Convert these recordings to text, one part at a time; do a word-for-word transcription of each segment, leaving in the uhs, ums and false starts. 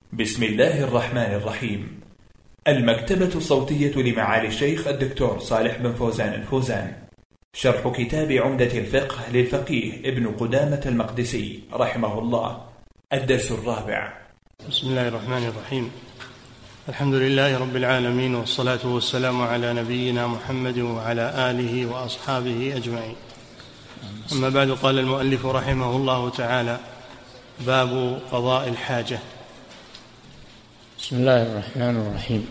بسم الله الرحمن الرحيم. المكتبة الصوتية لمعالي الشيخ الدكتور صالح بن فوزان الفوزان. شرح كتاب عمدة الفقه للفقيه ابن قدامة المقدسي رحمه الله. الدرس الرابع. بسم الله الرحمن الرحيم. الحمد لله رب العالمين، والصلاة والسلام على نبينا محمد وعلى آله وأصحابه أجمعين. أما بعد، قال المؤلف رحمه الله تعالى: باب قضاء الحاجة. بسم الله الرحمن الرحيم.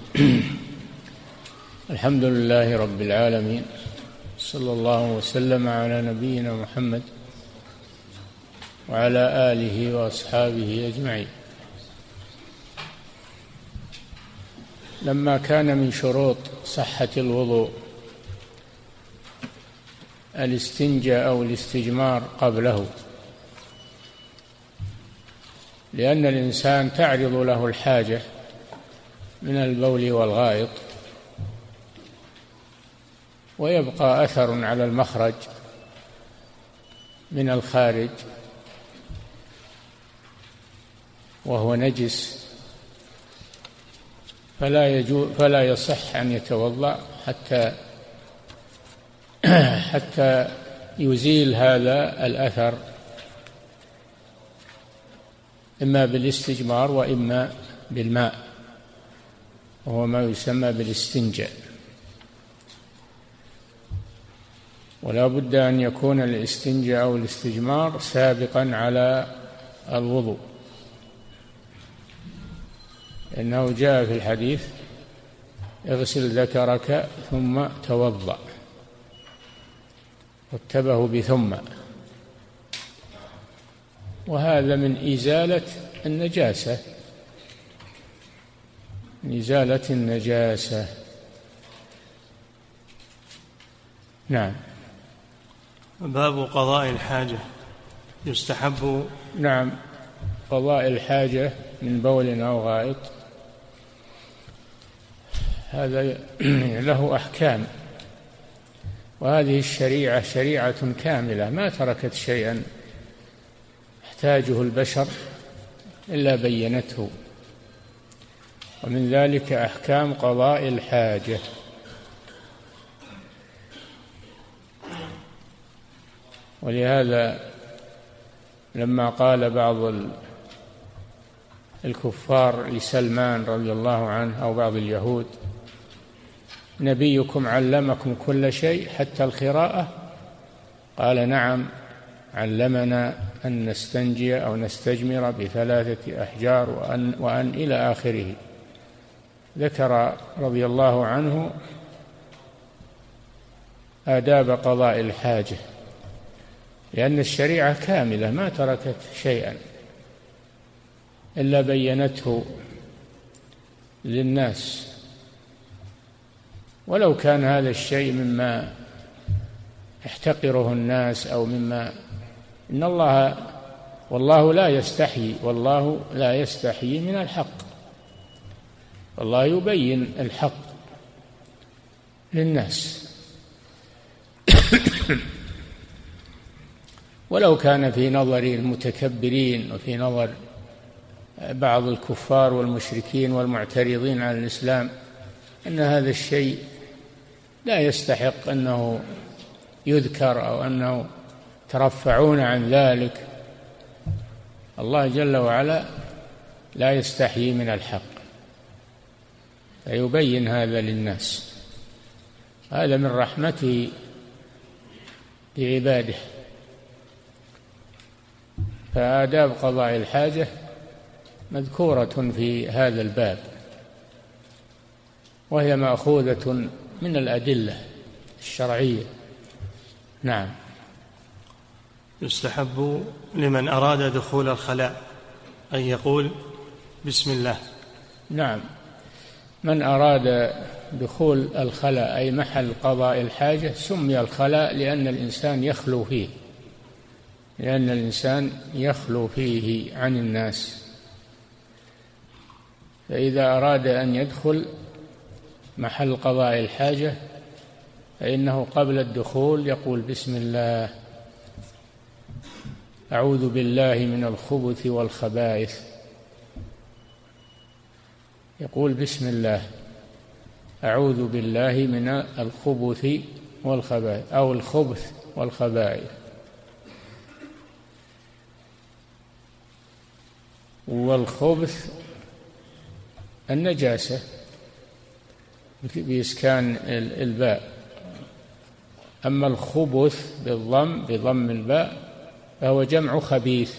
الحمد لله رب العالمين، صلى الله وسلم على نبينا محمد وعلى آله وأصحابه أجمعين. لما كان من شروط صحة الوضوء الاستنجاء أو الاستجمار قبله، لأن الإنسان تعرض له الحاجة من البول والغائط، ويبقى أثر على المخرج من الخارج وهو نجس، فلا يجوز فلا يصح أن يتوضأ حتى حتى يزيل هذا الأثر، إما بالاستجمار وإما بالماء، وهو ما يسمى بالاستنجاء. ولا بد أن يكون الاستنجاء أو الاستجمار سابقا على الوضوء، لأنه جاء في الحديث: اغسل ذكرك ثم توضأ، واتبه بثم، وهذا من إزالة النجاسة من إزالة النجاسة. نعم. باب قضاء الحاجة. يستحب نعم قضاء الحاجة من بول أو غائط، هذا له أحكام، وهذه الشريعة شريعة كاملة ما تركت شيئا يحتاجه البشر إلا بينته، ومن ذلك أحكام قضاء الحاجة. ولهذا لما قال بعض الكفار لسلمان رضي الله عنه أو بعض اليهود: نبيكم علمكم كل شيء حتى القراءة؟ قال: نعم، علمنا أن نستنجي أو نستجمر بثلاثة أحجار وأن, وأن إلى آخره. ذكر رضي الله عنه آداب قضاء الحاجة، لأن الشريعة كاملة ما تركت شيئا إلا بينته للناس، ولو كان هذا الشيء مما يحتقره الناس أو مما إن الله والله لا يستحيي والله لا يستحيي من الحق، والله يبين الحق للناس. ولو كان في نظر المتكبرين وفي نظر بعض الكفار والمشركين والمعترضين على الإسلام أن هذا الشيء لا يستحق أنه يذكر أو أنه ترفعون عن ذلك، الله جل وعلا لا يستحيي من الحق فيبين هذا للناس. هذا من رحمته بعباده. فآداب قضاء الحاجة مذكورة في هذا الباب، وهي مأخوذة من الأدلة الشرعية. نعم. يستحب لمن أراد دخول الخلاء أن يقول: بسم الله. نعم، من أراد دخول الخلاء أي محل قضاء الحاجة سمي الخلاء لأن الإنسان يخلو فيه لأن الإنسان يخلو فيه عن الناس، فإذا أراد أن يدخل محل قضاء الحاجة فإنه قبل الدخول يقول: بسم الله، أعوذ بالله من الخبث والخبائث، يقول بسم الله أعوذ بالله من الخبث والخبائث أو الخبث والخبائث. والخبث النجاسة بإسكان الباء، أما الخبث بالضم بضم الباء فهو جمع خبيث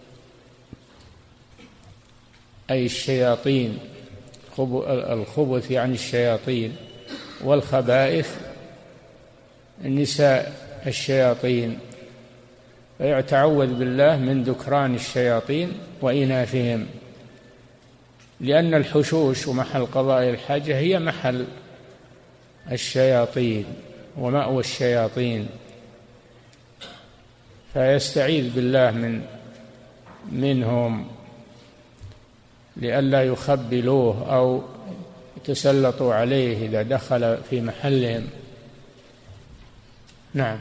أي الشياطين. الخبث يعني الشياطين، والخبائث النساء الشياطين، فيتعوذ بالله من ذكران الشياطين وإناثهم، لأن الحشوش ومحل قضاء الحاجة هي محل الشياطين ومأوى الشياطين، فيستعيذ بالله من منهم لئلا يخبلوه أو يتسلطوا عليه إذا دخل في محلهم. نعم.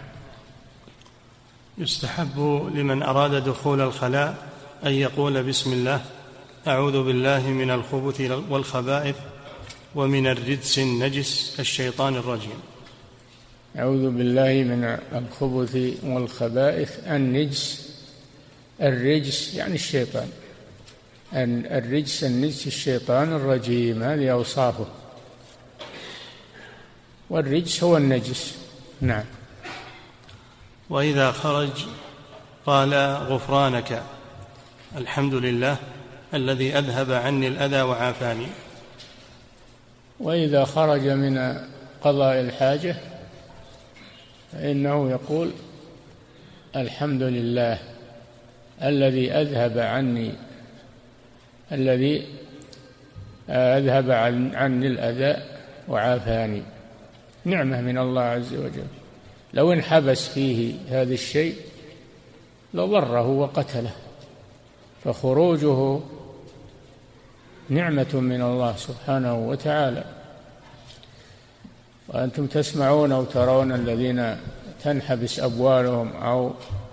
يستحب لمن أراد دخول الخلاء أن يقول بسم الله أعوذ بالله من الخبث والخبائث ومن الرجس النجس الشيطان الرجيم. أعوذ بالله من الخبث والخبائث النجس، الرجس يعني الشيطان، الرجس النجس الشيطان الرجيم، هذه أوصافه، والرجس هو النجس. نعم. وإذا خرج قال غفرانك الحمد لله الذي أذهب عني الأذى وعافاني. وإذا خرج من قضاء الحاجة فإنه يقول الحمد لله الذي أذهب عني الذي أذهب عني الأذى وعافاني، نعمة من الله عز وجل. لو انحبس فيه هذا الشيء لضره وقتله، فخروجه نعمة من الله سبحانه وتعالى. وأنتم تسمعون أو ترون الذين تنحبس أبوالهم أو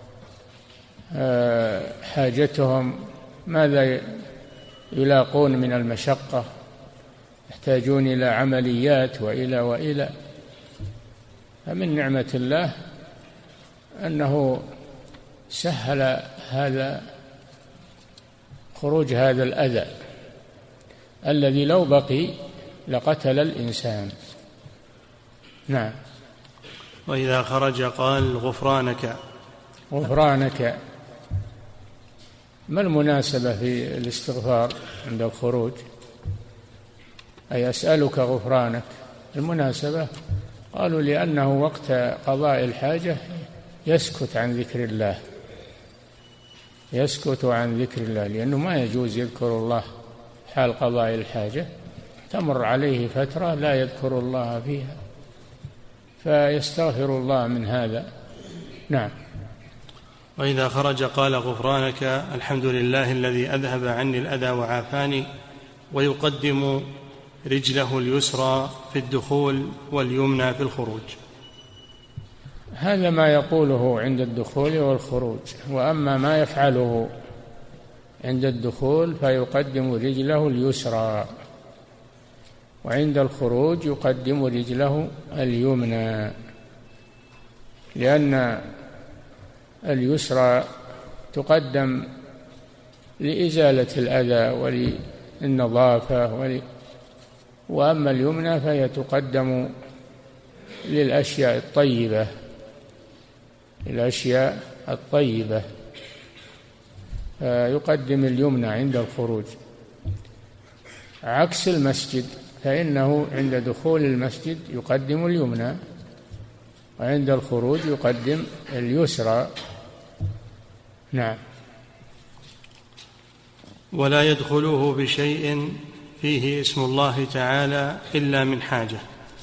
حاجتهم ماذا يلاقون من المشقة، يحتاجون إلى عمليات وإلى وإلى. فمن نعمة الله أنه سهل هذا خروج هذا الأذى الذي لو بقي لقتل الإنسان. نعم. وإذا خرج قال غفرانك. غفرانك ما المناسبة في الاستغفار عند الخروج؟ أي أسألك غفرانك، المناسبة قالوا لأنه وقت قضاء الحاجة يسكت عن ذكر الله، يسكت عن ذكر الله، لأنه ما يجوز يذكر الله حال قضاء الحاجة، تمر عليه فترة لا يذكر الله فيها، فيستغفر الله من هذا. نعم. وإذا خرج قال غفرانك الحمد لله الذي أذهب عني الأذى وعافاني، ويقدم رجله اليسرى في الدخول واليمنى في الخروج. هذا ما يقوله عند الدخول والخروج. وأما ما يفعله عند الدخول فيقدم رجله اليسرى، وعند الخروج يقدم رجله اليمنى، لأن اليسرى تقدم لإزالة الأذى وللنظافة ول... وأما اليمنى فهي تقدم للأشياء الطيبة، الأشياء الطيبة، فيقدم اليمنى عند الخروج، عكس المسجد، فإنه عند دخول المسجد يقدم اليمنى، وعند الخروج يقدم اليسرى. نعم. ولا يدخله بشيء فيه اسم الله تعالى إلا من حاجة.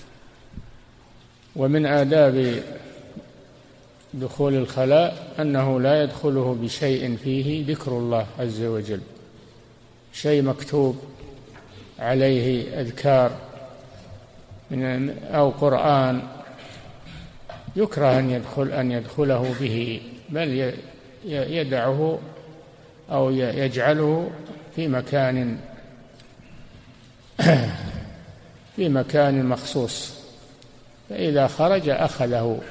ومن آداب دخول الخلاء أنه لا يدخله بشيء فيه ذكر الله عز وجل، شيء مكتوب عليه أذكار من أو قرآن يكره أن يدخل أن يدخله به، بل يدعه أو يجعله في مكان في مكان مخصوص، فإذا خرج أخذه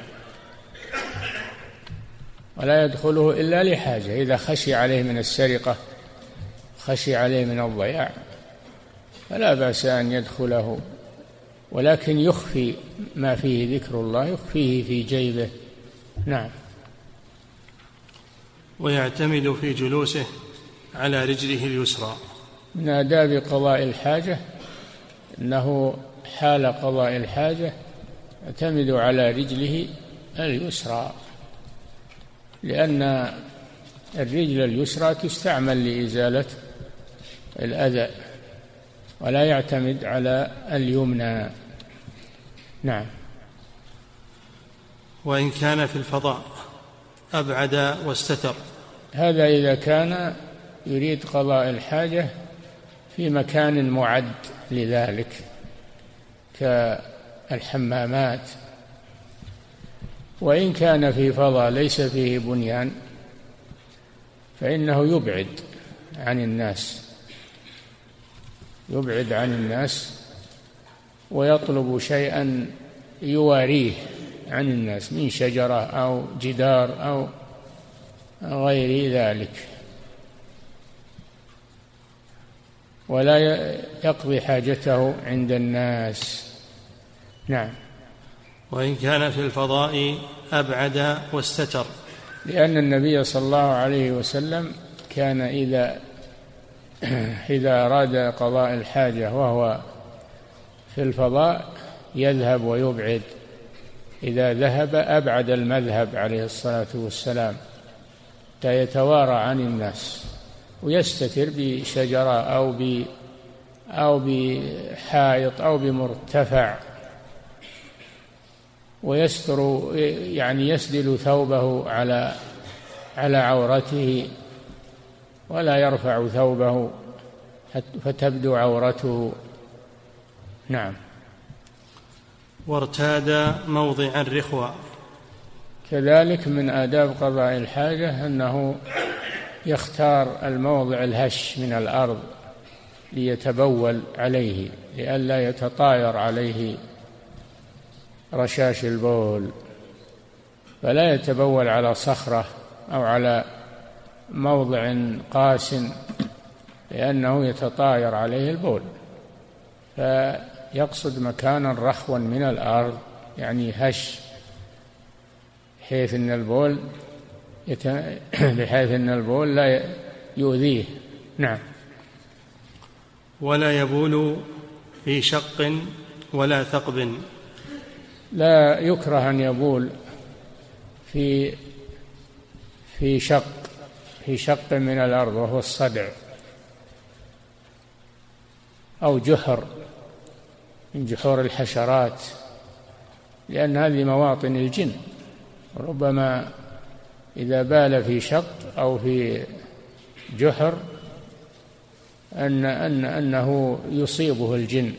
ولا يدخله إلا لحاجة. إذا خشي عليه من السرقة، خشي عليه من الضياع، فلا بأس أن يدخله، ولكن يخفي ما فيه ذكر الله، يخفيه في جيبه. نعم. ويعتمد في جلوسه على رجله اليسرى. من آداب قضاء الحاجة أنه حال قضاء الحاجة يعتمد على رجله اليسرى، لأن الرجل اليسرى تستعمل لإزالة الأذى، ولا يعتمد على اليمنى. نعم. وإن كان في الفضاء أبعد واستتر. هذا إذا كان يريد قضاء الحاجة في مكان معد لذلك كالحمامات. وإن كان في فضاء ليس فيه بنيان فإنه يبعد عن الناس، يبعد عن الناس ويطلب شيئا يواريه عن الناس من شجرة أو جدار أو غير ذلك، ولا يقضي حاجته عند الناس. نعم. وإن كان في الفضاء أبعد واستتر، لأن النبي صلى الله عليه وسلم كان إذا إذا أراد قضاء الحاجة وهو في الفضاء يذهب ويبعد. إذا ذهب أبعد المذهب عليه الصلاة والسلام حتى يتوارى عن الناس، ويستتر بشجرة أو ب أو بحائط أو بمرتفع، ويستر يعني يسدل ثوبه على على عورته، ولا يرفع ثوبه فتبدو عورته. نعم. وارتاد موضع الرخوة. كذلك من آداب قضاء الحاجة أنه يختار الموضع الهش من الأرض ليتبول عليه، لئلا يتطاير عليه رشاش البول، فلا يتبول على صخرة أو على موضع قاس لأنه يتطاير عليه البول، فيقصد مكانا رخوا من الأرض يعني هش، بحيث أن البول يت... بحيث أن البول لا يؤذيه. نعم. ولا يبول في شق ولا ثقب. لا يكره أن يبول في في شق في شق من الأرض وهو الصدع، أو جحر من جحور الحشرات، لأن هذه مواطن الجن، ربما إذا بال في شق أو في جحر أن أن أنه يصيبه الجن،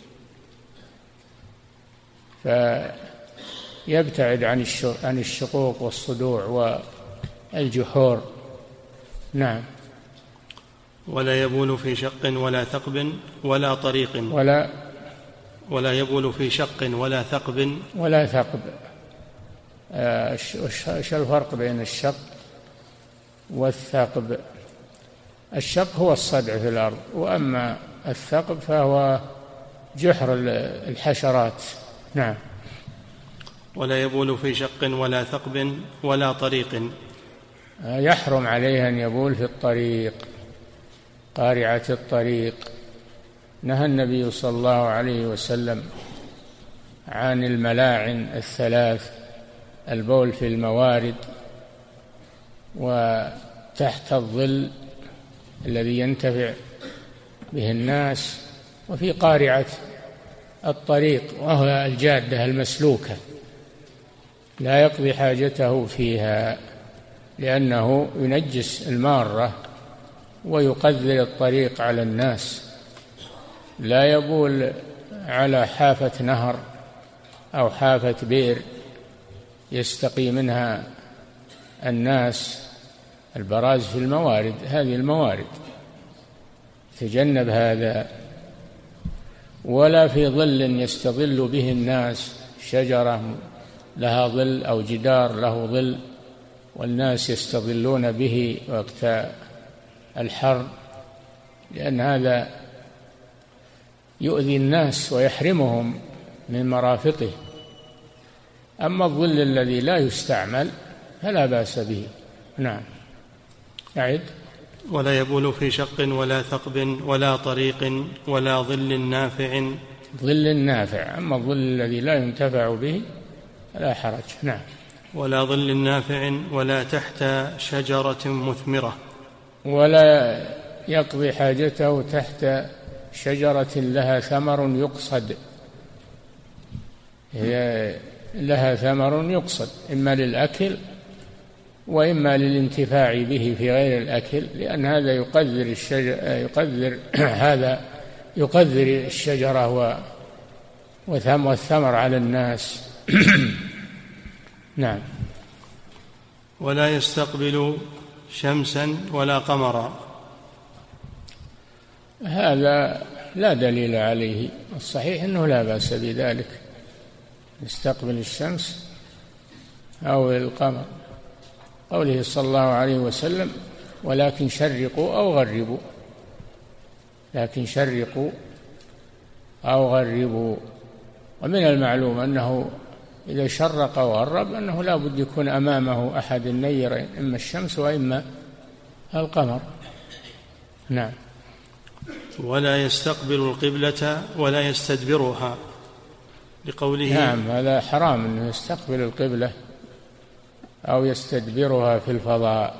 فيبتعد عن عن الشقوق والصدوع والجحور. نعم. ولا يبول في شق ولا ثقب ولا طريق. ولا ولا يبول في شق ولا ثقب ولا ثقب. ايش الفرق بين الشق والثقب؟ الشق هو الصدع في الأرض، وأما الثقب فهو جحر الحشرات. نعم. ولا يبول في شق ولا ثقب ولا طريق. يحرم عليه أن يبول في الطريق، قارعة الطريق. نهى النبي صلى الله عليه وسلم عن الملاعن الثلاث: البول في الموارد، وتحت الظل الذي ينتفع به الناس، وفي قارعة الطريق وهو الجادة المسلوكة، لا يقضي حاجته فيها لأنه ينجس المارة ويقذر الطريق على الناس. لا يبول على حافة نهر أو حافة بئر يستقي منها الناس، البراز في الموارد، هذه الموارد تجنب هذا. ولا في ظل يستظل به الناس، شجرة لها ظل أو جدار له ظل والناس يستظلون به وقت الحر، لأن هذا يؤذي الناس ويحرمهم من مرافقه. أما الظل الذي لا يستعمل فلا بأس به. نعم. أعد. ولا يبول في شق ولا ثقب ولا طريق ولا ظل نافع. ظل نافع، أما الظل الذي لا ينتفع به لا حرج. نعم. ولا ظل نافع ولا تحت شجرة مثمرة. ولا يقضي حاجته تحت شجرة لها ثمر يقصد، هي لها ثمر يقصد إما للأكل وإما للانتفاع به في غير الأكل، لأن هذا يقدر الشجر يقدر هذا يقدر الشجرة والثمر على الناس. نعم. ولا يستقبل شمسا ولا قمرا. هذا لا دليل عليه، الصحيح أنه لا بأس بذلك، يستقبل الشمس أو القمر، قوله صلى الله عليه وسلم: ولكن شرقوا أو غربوا، لكن شرقوا أو غربوا. ومن المعلوم أنه إذا شرق أو غرب أنه لا بد يكون أمامه أحد النيرين، إما الشمس وإما القمر. نعم. ولا يستقبل القبلة ولا يستدبرها، لقوله. نعم، هذا حرام أنه يستقبل القبلة أو يستدبرها في الفضاء،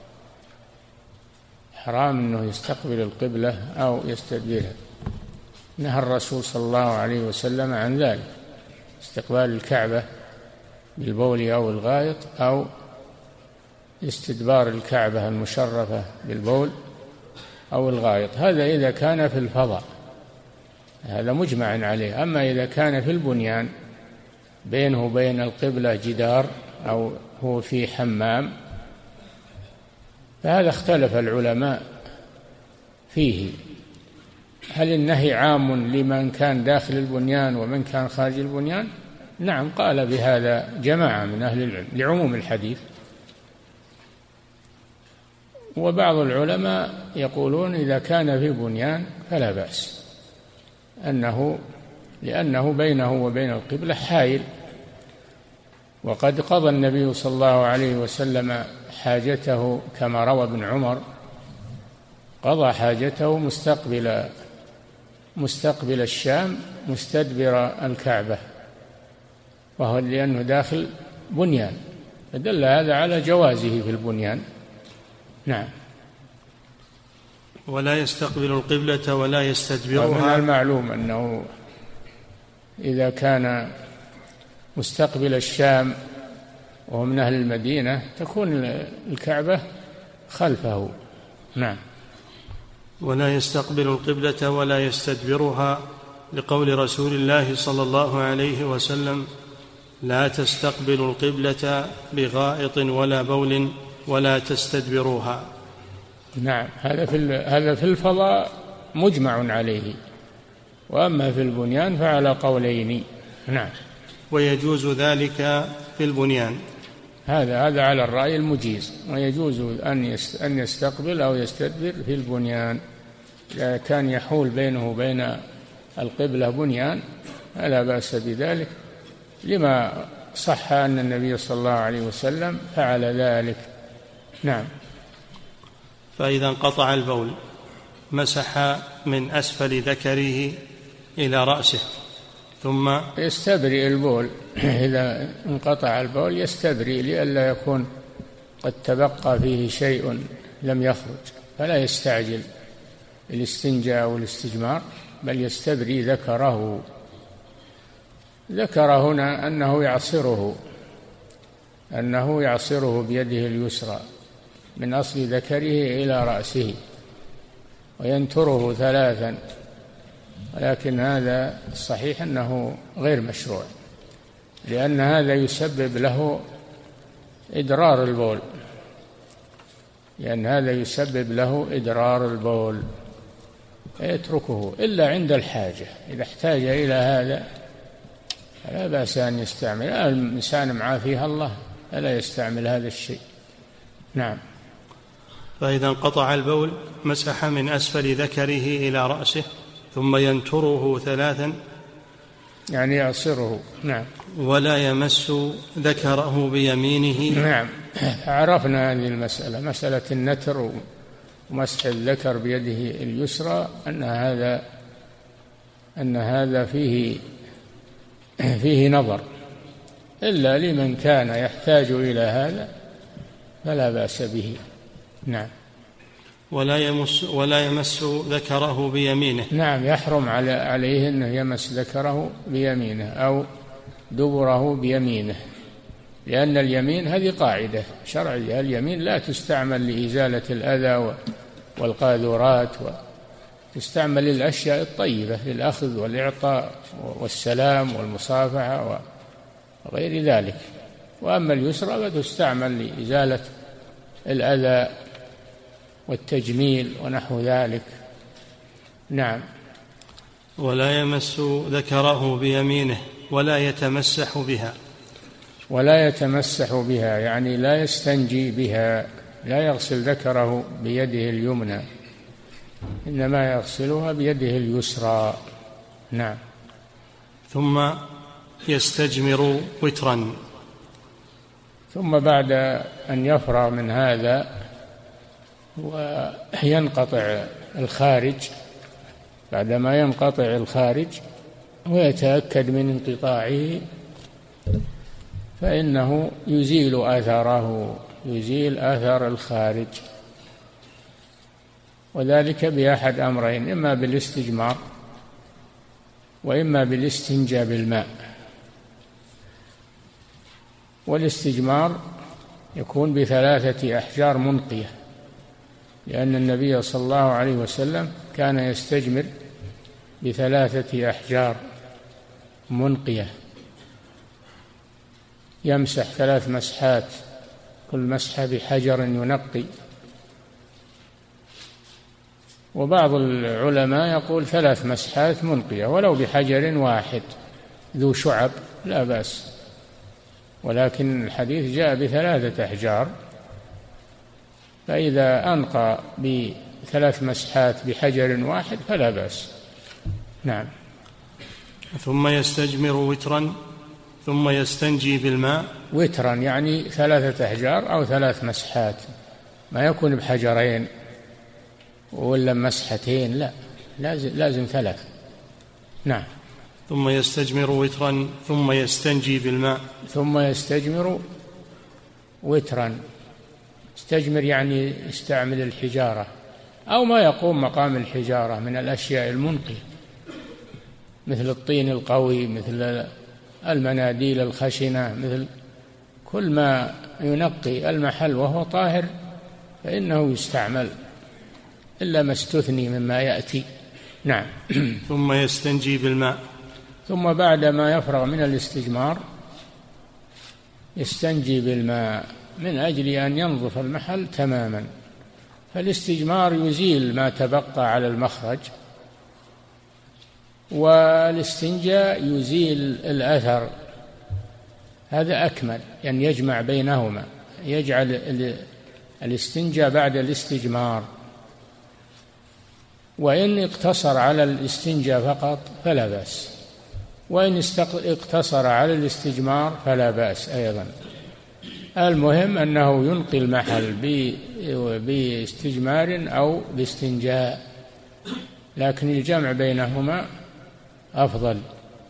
حرام أنه يستقبل القبلة أو يستدبرها، نهى الرسول صلى الله عليه وسلم عن ذلك، استقبال الكعبة بالبول أو الغائط أو استدبار الكعبة المشرفة بالبول أو الغائط، هذا إذا كان في الفضاء، هذا مجمع عليه. أما إذا كان في البنيان بينه وبين القبلة جدار أو هو في حمام فهذا اختلف العلماء فيه، هل النهي عام لمن كان داخل البنيان ومن كان خارج البنيان؟ نعم، قال بهذا جماعة من أهل العلم لعموم الحديث. وبعض العلماء يقولون إذا كان في بنيان فلا بأس، أنه لأنه بينه وبين القبلة حائل، وقد قضى النبي صلى الله عليه وسلم حاجته كما روى ابن عمر، قضى حاجته مستقبل مستقبل الشام مستدبر الكعبة، وهو لأنه داخل بنيان، فدل هذا على جوازه في البنيان. نعم. ولا يستقبل القبلة ولا يستدبرها. ومن المعلوم أنه إذا كان مستقبل الشام وهو من أهل المدينة تكون الكعبة خلفه. نعم. ولا يستقبل القبلة ولا يستدبرها، لقول رسول الله صلى الله عليه وسلم: لا تستقبلوا القبلة بغائط ولا بول ولا تستدبروها. نعم، هذا في هذا في الفضاء مجمع عليه، وأما في البنيان فعلى قولين. نعم. ويجوز ذلك في البنيان. هذا هذا على الرأي المجيز، ويجوز أن أن يستقبل أو يستدبر في البنيان، إذا كان يحول بينه وبين القبلة بنيان فلا بأس بذلك، لما صح أن النبي صلى الله عليه وسلم فعل ذلك. نعم. فإذا انقطع البول مسح من أسفل ذكره إلى رأسه ثم يستبرئ البول، إذا انقطع البول يستبرئ لئلا يكون قد تبقى فيه شيء لم يخرج، فلا يستعجل الاستنجاء والاستجمار، بل يستبرئ ذكره. ذكر هنا أنه يعصره أنه يعصره بيده اليسرى من أصل ذكره إلى رأسه وينتره ثلاثا، ولكن هذا الصحيح أنه غير مشروع، لأن هذا يسبب له إدرار البول، لأن هذا يسبب له إدرار البول. يتركه إلا عند الحاجة. إذا احتاج إلى هذا لا بأس أن يستعمل. الإنسان معه فيها الله فلا يستعمل هذا الشيء. نعم. فإذا انقطع البول مسح من أسفل ذكره إلى رأسه ثم ينتره ثلاثا، يعني يعصره. نعم. ولا يمس ذكره بيمينه. نعم، عرفنا هذه المسألة، مسألة النتر ومسح الذكر بيده اليسرى، أن هذا أن هذا فيه فيه نظر، إلا لمن كان يحتاج إلى هذا فلا بأس به. نعم. ولا يمس ولا يمس ذكره بيمينه. نعم، يحرم على عليه أنه يمس ذكره بيمينه أو دبره بيمينه، لأن اليمين هذه قاعدة شرعية، اليمين لا تستعمل لإزالة الأذى والقاذورات، وتستعمل للأشياء الطيبة، للأخذ والإعطاء والسلام والمصافحة وغير ذلك. وأما اليسرى فتستعمل لإزالة الأذى والتجميل ونحو ذلك. نعم. ولا يمس ذكره بيمينه ولا يتمسح بها. ولا يتمسح بها يعني لا يستنجي بها، لا يغسل ذكره بيده اليمنى، إنما يغسلها بيده اليسرى. نعم. ثم يستجمر وترا. ثم بعد أن يفرغ من هذا وينقطع الخارج، بعدما ينقطع الخارج ويتأكد من انقطاعه فإنه يزيل آثاره، يزيل آثار الخارج، وذلك بأحد أمرين: إما بالاستجمار وإما بالاستنجاء بالماء. والاستجمار يكون بثلاثة أحجار منقية، لأن النبي صلى الله عليه وسلم كان يستجمر بثلاثة أحجار منقية، يمسح ثلاث مسحات، كل مسحة بحجر ينقي. وبعض العلماء يقول ثلاث مسحات منقية ولو بحجر واحد ذو شعب لا بأس، ولكن الحديث جاء بثلاثة أحجار، فإذا أنقى بثلاث مسحات بحجر واحد فلا بأس. نعم. ثم يستجمر وترا ثم يستنجي بالماء. وترا يعني ثلاثة أحجار أو ثلاث مسحات، ما يكون بحجرين ولا مسحتين، لا، لازم, لازم ثلاث. نعم. ثم يستجمر وترا ثم يستنجي بالماء. ثم يستجمر وترا، استجمر يعني استعمل الحجارة أو ما يقوم مقام الحجارة من الأشياء المنقية، مثل الطين القوي، مثل المناديل الخشنة، مثل كل ما ينقي المحل وهو طاهر فإنه يستعمل، إلا ما استثني مما يأتي. نعم. ثم يستنجي بالماء. ثم بعد ما يفرغ من الاستجمار يستنجي بالماء من أجل أن ينظف المحل تماما. فالاستجمار يزيل ما تبقى على المخرج، والاستنجاء يزيل الأثر، هذا أكمل، يعني يجمع بينهما، يجعل الاستنجاء بعد الاستجمار. وإن اقتصر على الاستنجاء فقط فلا بأس، وإن اقتصر على الاستجمار فلا بأس أيضا. المهم أنه ينقي المحل باستجمار أو باستنجاء، لكن الجمع بينهما أفضل،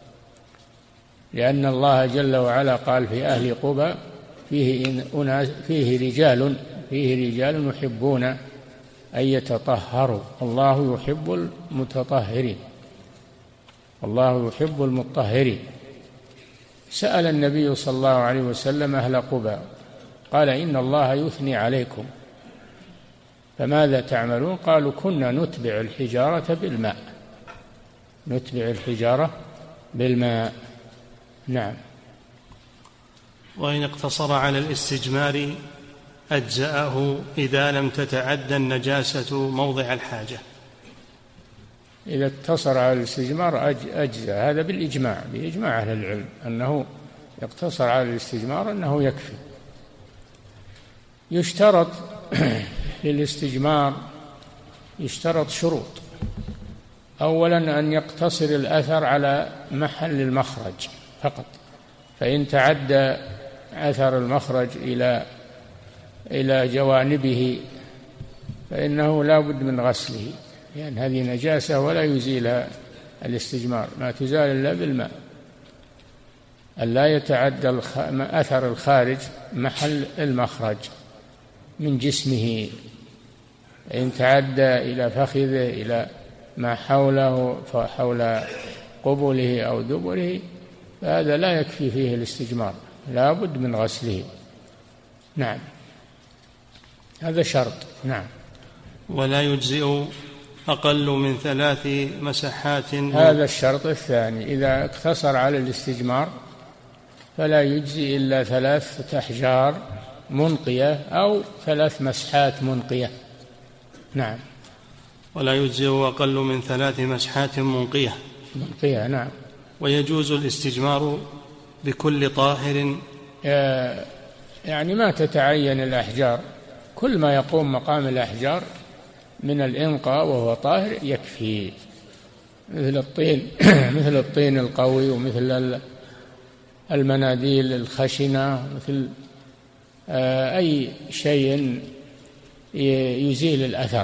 لأن الله جل وعلا قال في أهل قبى فيه, أناس فيه رجال فيه رجال يحبون أن يتطهروا، الله يحب المتطهرين، الله يحب المطهرين. سأل النبي صلى الله عليه وسلم أهل قبى قال: إن الله يثني عليكم فماذا تعملون؟ قالوا: كنا نتبع الحجارة بالماء، نتبع الحجارة بالماء. نعم. وإن اقتصر على الاستجمار أجزأه إذا لم تتعدى النجاسة موضع الحاجة. إذا اقتصر على الاستجمار أجزاء. هذا بالإجماع، بإجماع أهل العلم أنه يقتصر على الاستجمار أنه يكفي. يشترط للاستجمار يشترط شروط. أولا أن يقتصر الأثر على محل المخرج فقط، فإن تعدى أثر المخرج إلى إلى جوانبه فإنه لا بد من غسله، لأن يعني هذه نجاسة ولا يزيلها الاستجمار، ما تزال إلا بالماء. ألا يتعدى أثر الخارج محل المخرج من جسمه، إن تعدى إلى فخذه إلى ما حوله حول قبله أو دبره فهذا لا يكفي فيه الاستجمار، لا بد من غسله. نعم، هذا شرط. نعم. ولا يجزئ أقل من ثلاث مسحات. هذا الشرط الثاني، إذا اقتصر على الاستجمار فلا يجزي إلا ثلاثة أحجار منقية أو ثلاث مسحات منقية. نعم. ولا يجزئ أقل من ثلاث مسحات منقية. منقية. نعم. ويجوز الاستجمار بكل طاهر، يعني ما تتعين الأحجار، كل ما يقوم مقام الأحجار من الإنقاء وهو طاهر يكفي، مثل الطين مثل الطين القوي، ومثل المناديل الخشنة، مثل أي شيء يزيل الأثر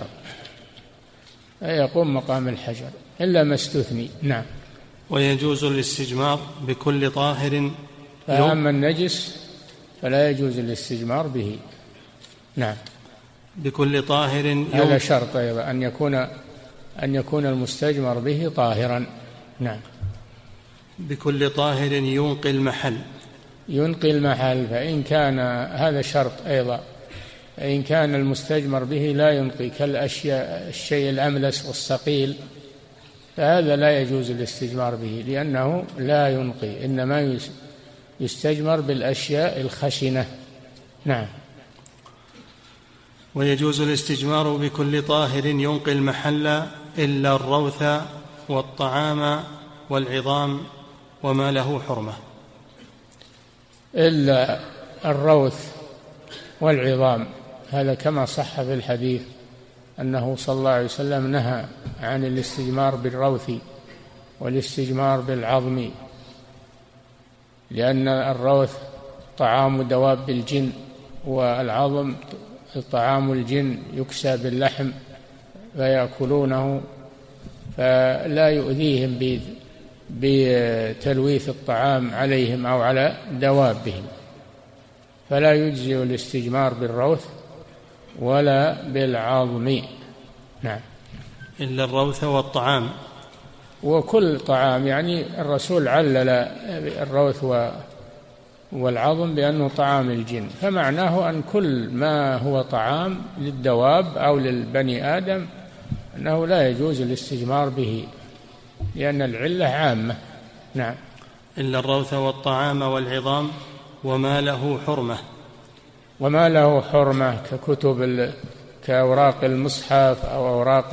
يقوم مقام الحجر إلا ما استثني. نعم. ويجوز الاستجمار بكل طاهر، فأما النجس فلا يجوز الاستجمار به. نعم. بكل طاهر، هذا شرط أيضا، أن يكون أن يكون المستجمر به طاهرا. نعم. بكل طاهر ينقي المحل. ينقي المحل، فإن كان هذا شرط أيضا، إن كان المستجمر به لا ينقي كالأشياء الشيء الأملس والثقيل فهذا لا يجوز الاستجمار به، لأنه لا ينقي، إنما يستجمر بالأشياء الخشنة. نعم. ويجوز الاستجمار بكل طاهر ينقي المحل إلا الروث والطعام والعظام وما له حرمة. إلا الروث والعظام، هذا كما صح في الحديث أنه صلى الله عليه وسلم نهى عن الاستجمار بالروث والاستجمار بالعظم، لأن الروث طعام دواب الجن، والعظم طعام الجن يكسى باللحم فيأكلونه، فلا يؤذيهم بتلويث الطعام عليهم أو على دوابهم، فلا يجزئ الاستجمار بالروث ولا بالعظم. نعم. إلا الروث والطعام. وكل طعام، يعني الرسول علل الروث والعظم بأنه طعام الجن، فمعناه أن كل ما هو طعام للدواب أو للبني آدم أنه لا يجوز الاستجمار به، لأن العلة عامة. نعم. إلا الروث والطعام والعظام وما له حرمة. وما له حرمة ككتب كأوراق المصحف أو أوراق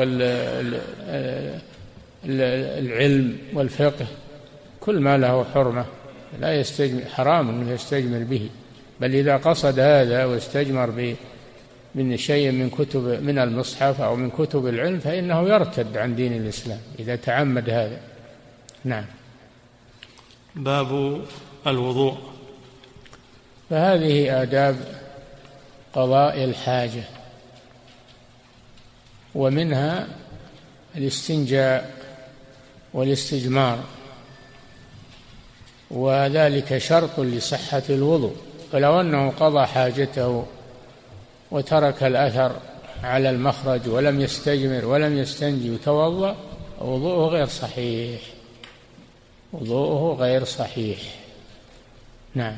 العلم والفقه، كل ما له حرمة لا يستجمر، حرام أنه يستجمر به، بل إذا قصد هذا واستجمر من شيء من كتب من المصحف أو من كتب العلم فإنه يرتد عن دين الإسلام إذا تعمد هذا. نعم. باب الوضوء. فهذه آداب قضاء الحاجة، ومنها الاستنجاء والاستجمار، وذلك شرط لصحة الوضوء، فلو أنه قضى حاجته وترك الأثر على المخرج ولم يستجمر ولم يستنجي وتوضأ وضوءه غير صحيح، وضوءه غير صحيح. نعم.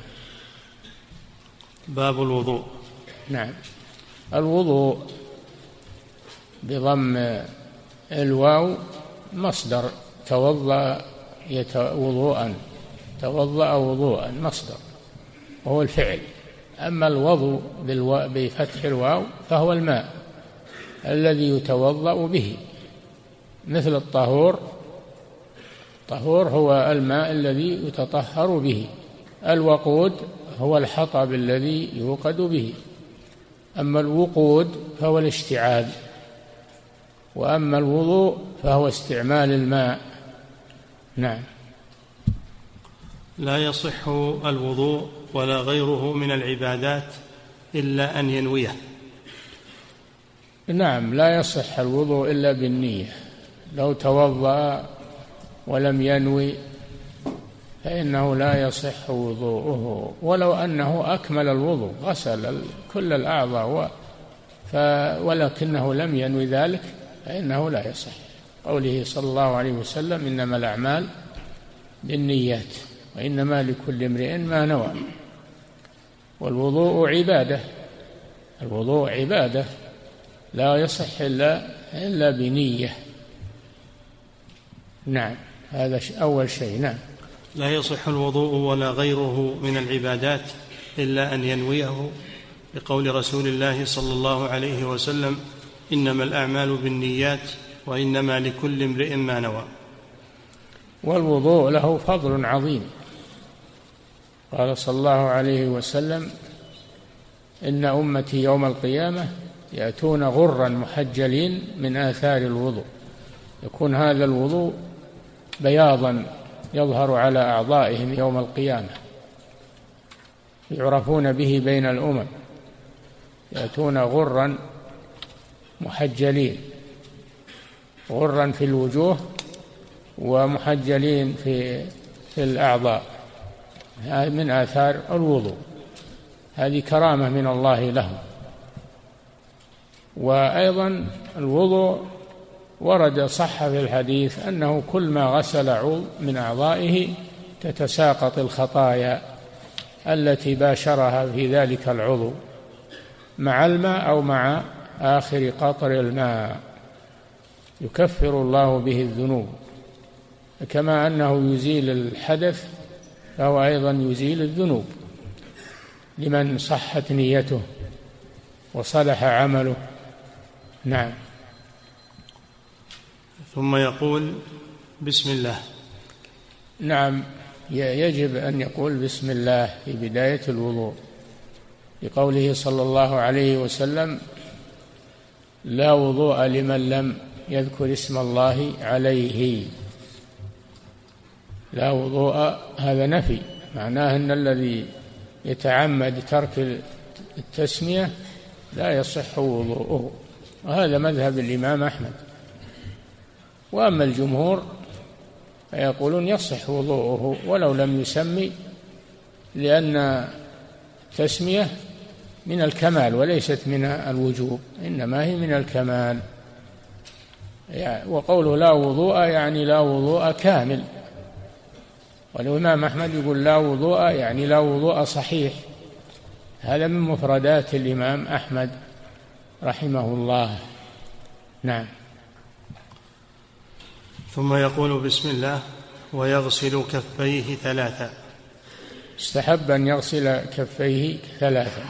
باب الوضوء. نعم. الوضوء بضم الواو مصدر توضأ وضوءا، توضأ وضوءا مصدر وهو الفعل. أما الوضوء بفتح الواو فهو الماء الذي يتوضأ به، مثل الطهور. الطهور هو الماء الذي يتطهر به، الوقود هو الحطب الذي يوقد به، أما الوقود فهو الاشتعال، وأما الوضوء فهو استعمال الماء. نعم. لا يصح الوضوء ولا غيره من العبادات إلا أن ينويه. نعم، لا يصح الوضوء إلا بالنية. لو توضأ ولم ينوي فإنه لا يصح وضوءه، ولو أنه أكمل الوضوء غسل كل الأعضاء ولكنه لم ينوي ذلك فإنه لا يصح. قوله صلى الله عليه وسلم: إنما الأعمال بالنيات وإنما لكل امرئ ما نوى. والوضوء عبادة، الوضوء عبادة لا يصح إلا إلا بنية. نعم، هذا أول شيء. نعم. لا يصح الوضوء ولا غيره من العبادات إلا أن ينويه، بقول رسول الله صلى الله عليه وسلم: إنما الأعمال بالنيات وإنما لكل امرئ ما نوى. والوضوء له فضل عظيم. قال صلى الله عليه وسلم: إن أمتي يوم القيامة يأتون غرا محجلين من آثار الوضوء، يكون هذا الوضوء بياضا يظهر على أعضائهم يوم القيامة، يعرفون به بين الأمم. يأتون غرا محجلين، غرا في الوجوه ومحجلين في في الأعضاء، هذا من آثار الوضوء، هذه كرامة من الله لهم. وأيضا الوضوء ورد صح في الحديث أنه كل ما غسل عضو من أعضائه تتساقط الخطايا التي باشرها في ذلك العضو مع الماء أو مع آخر قطر الماء، يكفر الله به الذنوب. كما أنه يزيل الحدث فهو أيضا يزيل الذنوب لمن صحت نيته وصلح عمله. نعم. ثم يقول: بسم الله. نعم، يجب أن يقول بسم الله في بداية الوضوء، لقوله صلى الله عليه وسلم: لا وضوء لمن لم يذكر اسم الله عليه. لا وضوء هذا نفي، معناه أن الذي يتعمد ترك التسمية لا يصح وضوءه، وهذا مذهب الإمام أحمد. وأما الجمهور فيقولون يصح وضوءه ولو لم يسمي، لأن التسمية من الكمال وليست من الوجوب، إنما هي من الكمال. وقوله لا وضوء يعني لا وضوء كامل، والإمام أحمد يقول لا وضوء يعني لا وضوء صحيح. هذا من مفردات الإمام أحمد رحمه الله. نعم. ثم يقول بسم الله ويغسل كفيه ثلاثا. استحب أن يغسل كفيه ثلاثا،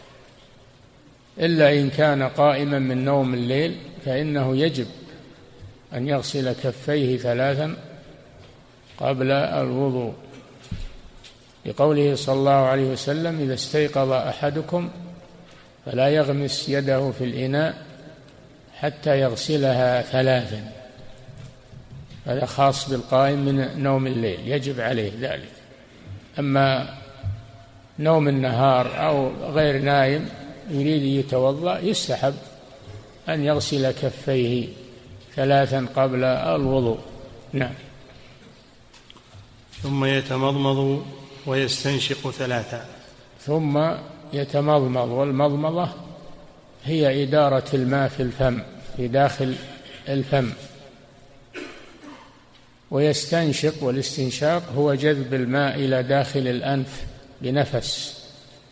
إلا إن كان قائما من نوم الليل فإنه يجب أن يغسل كفيه ثلاثا قبل الوضوء، لقوله صلى الله عليه وسلم: إذا استيقظ أحدكم فلا يغمس يده في الإناء حتى يغسلها ثلاثا. هذا خاص بالقائم من نوم الليل، يجب عليه ذلك. أما نوم النهار أو غير نائم يريد يتوضأ يستحب أن يغسل كفيه ثلاثا قبل الوضوء. نعم. ثم يتمضمض ويستنشق ثلاثا. ثم يتمضمض، والمضمضة هي إدارة الماء في الفم، في داخل الفم. ويستنشق، والاستنشاق هو جذب الماء إلى داخل الأنف بنفس.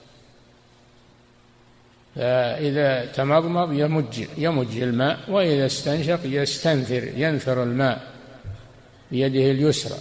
فإذا تمضمض يمج يمج الماء، وإذا استنشق يستنثر ينثر الماء بيده اليسرى،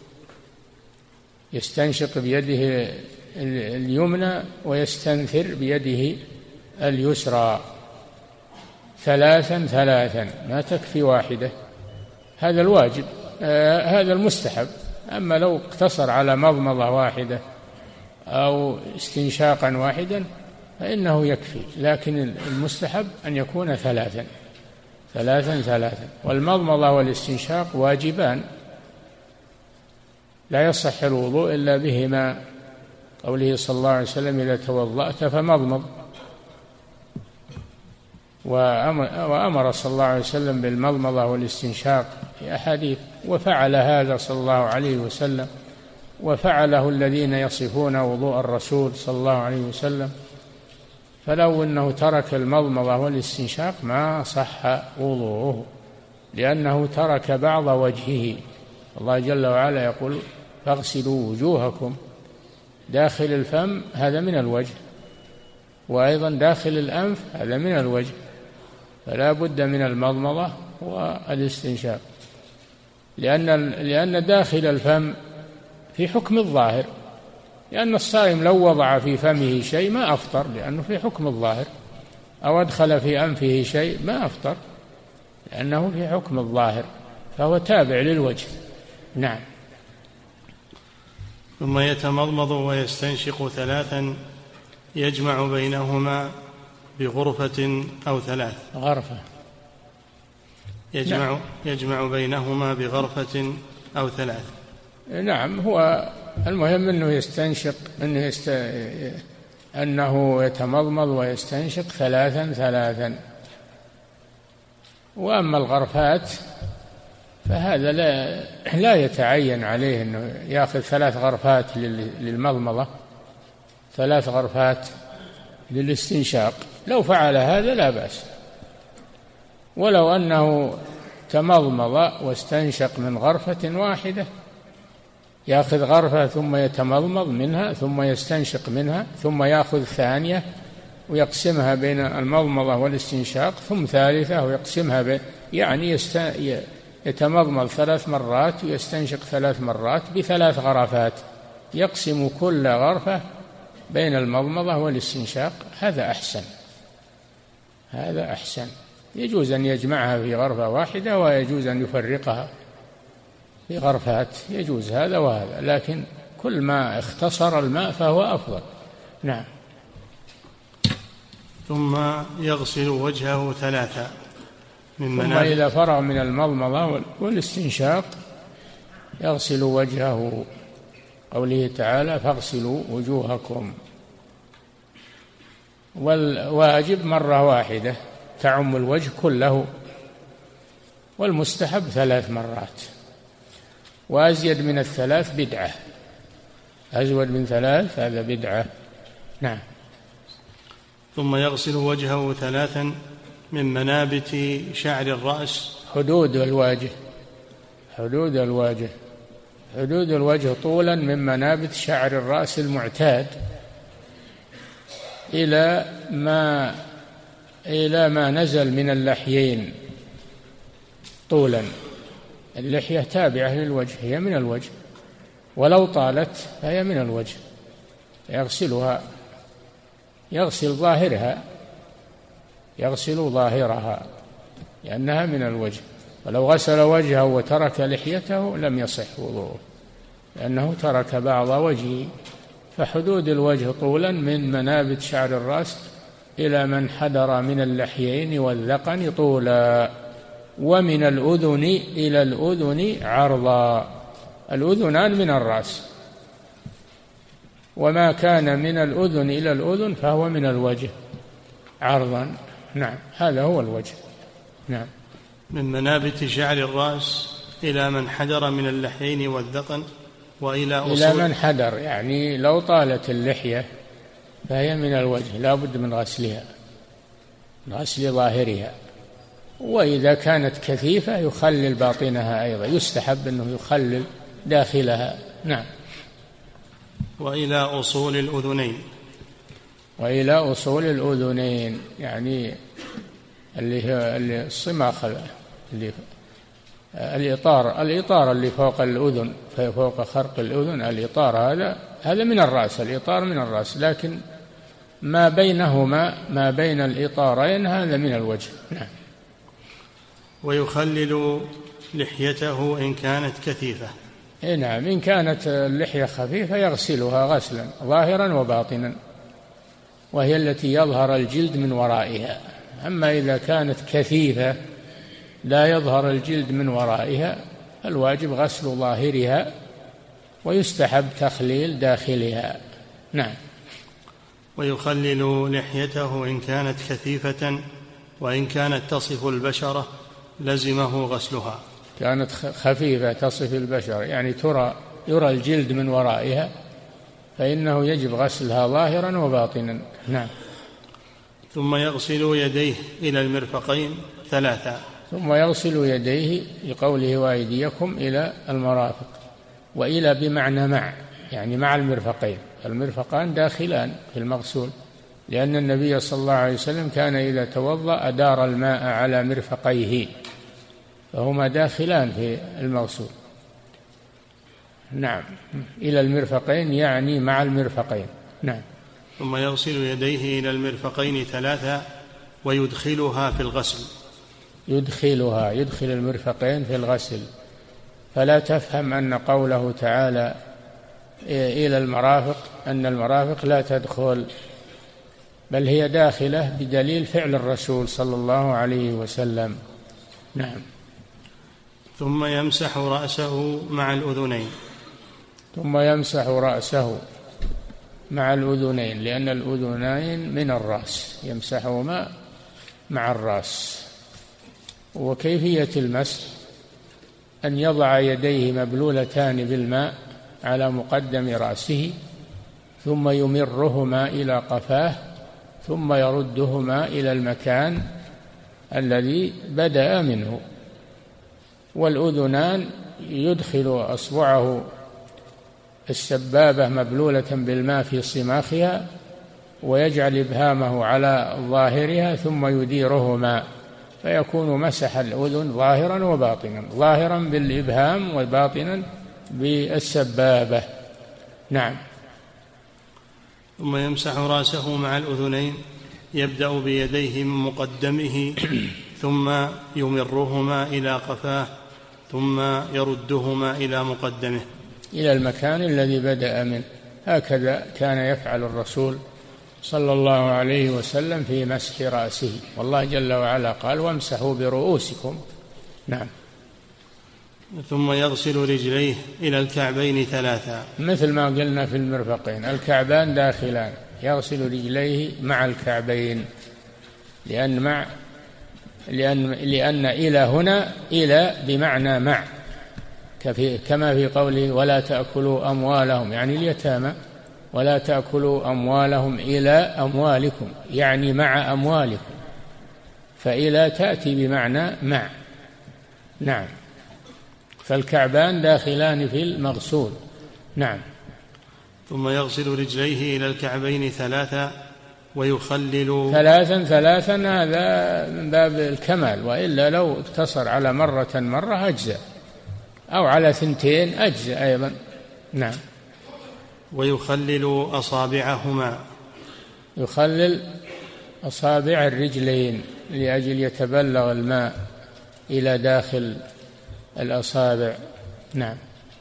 يستنشق بيده اليمنى ويستنثر بيده اليسرى ثلاثا ثلاثا، ما تكفي واحدة، هذا الواجب، آه هذا المستحب. أما لو اقتصر على مضمضة واحدة أو استنشاقا واحدا فإنه يكفي، لكن المستحب أن يكون ثلاثا ثلاثا ثلاثا. والمضمضة والاستنشاق واجبان لا يصح الوضوء إلا بهما، قوله صلى الله عليه وسلم: إذا توضأت فمضمض. وأمر صلى الله عليه وسلم بالمضمضة والاستنشاق في أحاديث، وفعل هذا صلى الله عليه وسلم، وفعله الذين يصفون وضوء الرسول صلى الله عليه وسلم. فلو أنه ترك المضمضة والاستنشاق ما صح وضوءه، لأنه ترك بعض وجهه. الله جل وعلا يقول: فاغسلوا وجوهكم. داخل الفم هذا من الوجه، وأيضا داخل الأنف هذا من الوجه، فلا بد من المضمضة والاستنشاق، لأن لأن داخل الفم في حكم الظاهر، لأن الصائم لو وضع في فمه شيء ما أفطر، لأنه في حكم الظاهر، أو أدخل في أنفه شيء ما أفطر، لأنه في حكم الظاهر، فهو تابع للوجه. نعم. ثم يتمضمض ويستنشق ثلاثا يجمع بينهما بغرفة أو ثلاث. غرفة. يجمع نعم. يجمع بينهما بغرفة أو ثلاث. نعم. هو المهم أنه يستنشق، أنه, يست... أنه يتمضمض ويستنشق ثلاثا ثلاثا. وأما الغرفات فهذا لا لا يتعين عليه أنه يأخذ ثلاث غرفات للمضمضة، ثلاث غرفات للاستنشاق. لو فعل هذا لا بأس. ولو أنه تمضمض واستنشق من غرفة واحدة، يأخذ غرفة ثم يتمضمض منها ثم يستنشق منها ثم يأخذ ثانية ويقسمها بين المضمضة والاستنشاق، ثم ثالثة ويقسمها بين، يعني يست... يتمضمض ثلاث مرات ويستنشق ثلاث مرات بثلاث غرفات، يقسم كل غرفة بين المضمضة والاستنشاق. هذا أحسن، هذا أحسن. يجوز أن يجمعها في غرفة واحدة، ويجوز أن يفرقها في غرفات، يجوز هذا وهذا، لكن كل ما اختصر الماء فهو أفضل. نعم. ثم يغسل وجهه ثلاثا من ثم إذا فرغ من المضمضة والاستنشاق يغسل وجهه، قوله تعالى: فاغسلوا وجوهكم. والواجب مرة واحدة تعم الوجه كله، والمستحب ثلاث مرات، وأزيد من الثلاث بدعة، أزود من ثلاث هذا بدعة. نعم. ثم يغسل وجهه ثلاثا من منابت شعر الرأس. حدود الوجه، حدود الوجه حدود الوجه طولا من منابت شعر الرأس المعتاد إلى ما إلى ما نزل من اللحيين طولا. اللحية تابعة للوجه، هي من الوجه، ولو طالت فهي من الوجه، يغسلها، يغسل ظاهرها، يغسل ظاهرها لأنها من الوجه. ولو غسل وجهه وترك لحيته لم يصح وضوءه، لأنه ترك بعض وجهه. فحدود الوجه طولا من منابت شعر الرأس إلى من حدر من اللحيين والذقن طولا، ومن الأذن إلى الأذن عرضا. الأذنان من الرأس، وما كان من الأذن إلى الأذن فهو من الوجه عرضا. نعم، هذا هو الوجه. نعم. من منابت شعر الرأس إلى من حدر من اللحيين والذقن وإلى أصول. إلى من حدر يعني لو طالت اللحية فهي من الوجه، لا بد من غسلها، غسل ظاهرها. وإذا كانت كثيفة يخلل باطنها أيضا، يستحب أنه يخلل داخلها. نعم. وإلى أصول الأذنين. وإلى أصول الأذنين يعني اللي هي اللي الصماخ، اللي الإطار الإطار اللي فوق الأذن، فوق خرق الأذن الإطار، هذا هذا من الرأس، الإطار من الرأس، لكن ما بينهما ما بين الإطارين هذا من الوجه. نعم. ويخلل لحيته إن كانت كثيفة. نعم، إن كانت اللحية خفيفة يغسلها غسلا ظاهرا وباطنا، وهي التي يظهر الجلد من ورائها. أما إذا كانت كثيفة لا يظهر الجلد من ورائها الواجب غسل ظاهرها، ويستحب تخليل داخلها. نعم. ويخلل لحيته إن كانت كثيفة، وإن كانت تصف البشرة لزمه غسلها. كانت خفيفة تصف البشرة يعني ترى يرى الجلد من ورائها، فإنه يجب غسلها ظاهرا وباطنا. نعم. ثم يغسل يديه إلى المرفقين ثلاثا. ثم يغسل يديه لقوله وأيديكم إلى المرافق، وإلى بمعنى مع، يعني مع المرفقين. المرفقان داخلان في المغسول، لأن النبي صلى الله عليه وسلم كان إذا توضأ أدار الماء على مرفقيه، فهما داخلان في المغسول. نعم، إلى المرفقين يعني مع المرفقين. نعم. ثم يغسل يديه إلى المرفقين ثلاثا ويدخلها في الغسل. يدخلها يدخل المرفقين في الغسل، فلا تفهم أن قوله تعالى إلى المرافق أن المرافق لا تدخل، بل هي داخلة بدليل فعل الرسول صلى الله عليه وسلم. نعم. ثم يمسح رأسه مع الأذنين. ثم يمسح رأسه مع الأذنين، لأن الأذنين من الرأس، يمسحهما مع الرأس. وكيفية المسح أن يضع يديه مبلولتان بالماء على مقدم رأسه، ثم يمرهما إلى قفاه، ثم يردهما إلى المكان الذي بدأ منه. والأذنان يدخل أصبعه السبابة مبلولة بالماء في صماخها، ويجعل إبهامه على ظاهرها، ثم يديرهما، فيكون مسح الأذن ظاهرا وباطنا، ظاهرا بالإبهام وباطنا بالسبابة. نعم. ثم يمسح رأسه مع الأذنين، يبدأ بيديه من مقدمه، ثم يمرهما إلى قفاه، ثم يردهما إلى مقدمه، إلى المكان الذي بدأ منه. هكذا كان يفعل الرسول صلى الله عليه وسلم في مسح رأسه، والله جل وعلا قال وامسحوا برؤوسكم. نعم. ثم يغسل رجليه إلى الكعبين ثلاثا، مثل ما قلنا في المرفقين، الكعبان داخلان، يغسل رجليه مع الكعبين، لأن مع لأن لأن إلى هنا إلى بمعنى مع، كما في قوله ولا تأكلوا أموالهم، يعني اليتامى، ولا تأكلوا أموالهم إلى أموالكم، يعني مع أموالكم، فإلى تأتي بمعنى مع. نعم. فالكعبان داخلان في المغسول. نعم. ثم يغسل رجليه إلى الكعبين ثلاثا ويخلل ثلاثا ثلاثا، هذا من باب الكمال، وإلا لو اقتصر على مرة مرة أجزأ، أو على ثنتين أجزأ أيضا. نعم. ويخلل أصابعهما، يخلل أصابع الرجلين لأجل يتبلغ الماء إلى داخل الأصابع. نعم.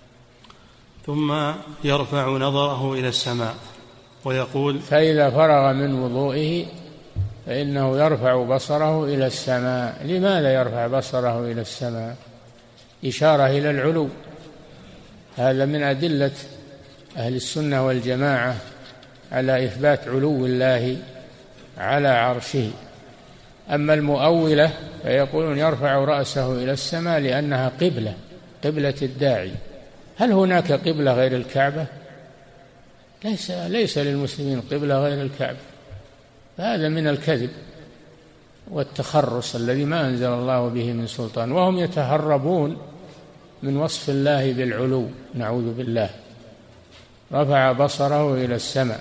ثم يرفع نظره إلى السماء ويقول، فإذا فرغ من وضوئه فإنه يرفع بصره إلى السماء. لماذا يرفع بصره إلى السماء؟ إشارة إلى العلو، هذا من أدلة أهل السنة والجماعة على إثبات علو الله على عرشه. أما المؤولة فيقولون يرفع رأسه إلى السماء لأنها قبلة، قبلة الداعي. هل هناك قبلة غير الكعبة؟ ليس ليس للمسلمين قبلة غير الكعبة. هذا من الكذب والتخرص الذي ما أنزل الله به من سلطان، وهم يتهربون من وصف الله بالعلو، نعوذ بالله. رفع بصره إلى السماء،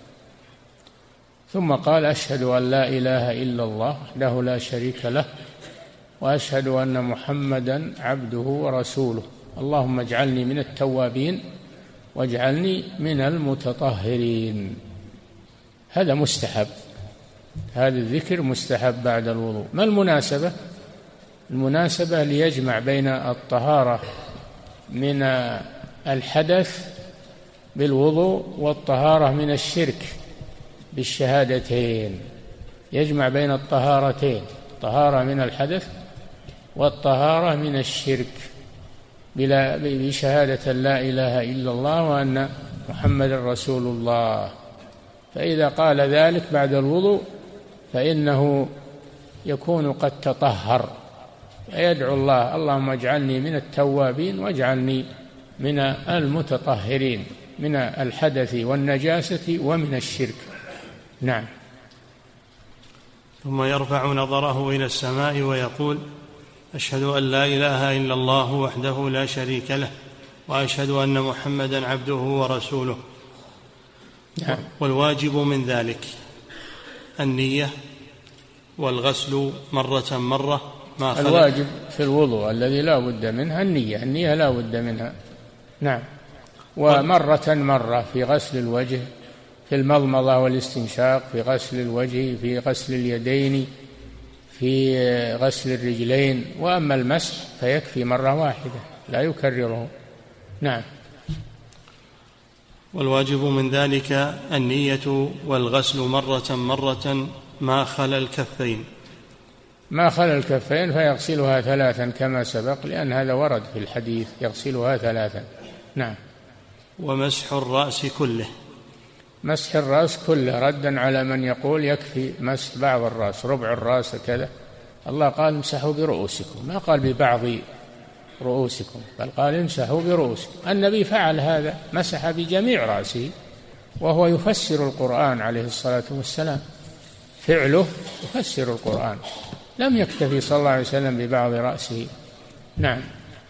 ثم قال أشهد أن لا إله إلا الله وحده لا شريك له، وأشهد أن محمدا عبده ورسوله، اللهم اجعلني من التوابين واجعلني من المتطهرين. هذا مستحب، هذا الذكر مستحب بعد الوضوء. ما المناسبة؟ المناسبة ليجمع بين الطهارة من الحدث بالوضوء والطهارة من الشرك بالشهادتين، يجمع بين الطهارتين، الطهارة من الحدث والطهارة من الشرك بشهادة لا إله إلا الله وأن محمد رسول الله. فإذا قال ذلك بعد الوضوء فإنه يكون قد تطهر، ويدعو الله: اللهم اجعلني من التوابين واجعلني من المتطهرين من الحدث والنجاسة ومن الشرك. نعم. ثم يرفع نظره إلى السماء ويقول: أشهد أن لا إله إلا الله وحده لا شريك له، وأشهد أن محمدا عبده ورسوله. نعم. والواجب من ذلك النية والغسل مرة مرة ما خلق. الواجب في الوضوء الذي لا بد منها النية، النية لا بد منها. نعم. ومرة مرة في غسل الوجه، في المضمضة والاستنشاق، في غسل الوجه، في غسل اليدين، في غسل الرجلين. وأما المسح فيكفي مرة واحدة لا يكرره. نعم. والواجب من ذلك النية والغسل مرة مرة ما خلا الكفين. ما خلا الكفين فيغسلها ثلاثا كما سبق، لأن هذا ورد في الحديث، يغسلها ثلاثا. نعم. ومسح الرأس كله. مسح الرأس كله ردا على من يقول يكفي مسح بعض الرأس، ربع الرأس كذا. الله قال: امسحوا برؤوسكم، ما قال ببعض رؤوسكم، بل قال: امسحوا برؤوسكم. النبي فعل هذا، مسح بجميع رأسه، وهو يفسر القرآن عليه الصلاة والسلام، فعله يفسر القرآن، لم يكتفي صلى الله عليه وسلم ببعض رأسه. نعم.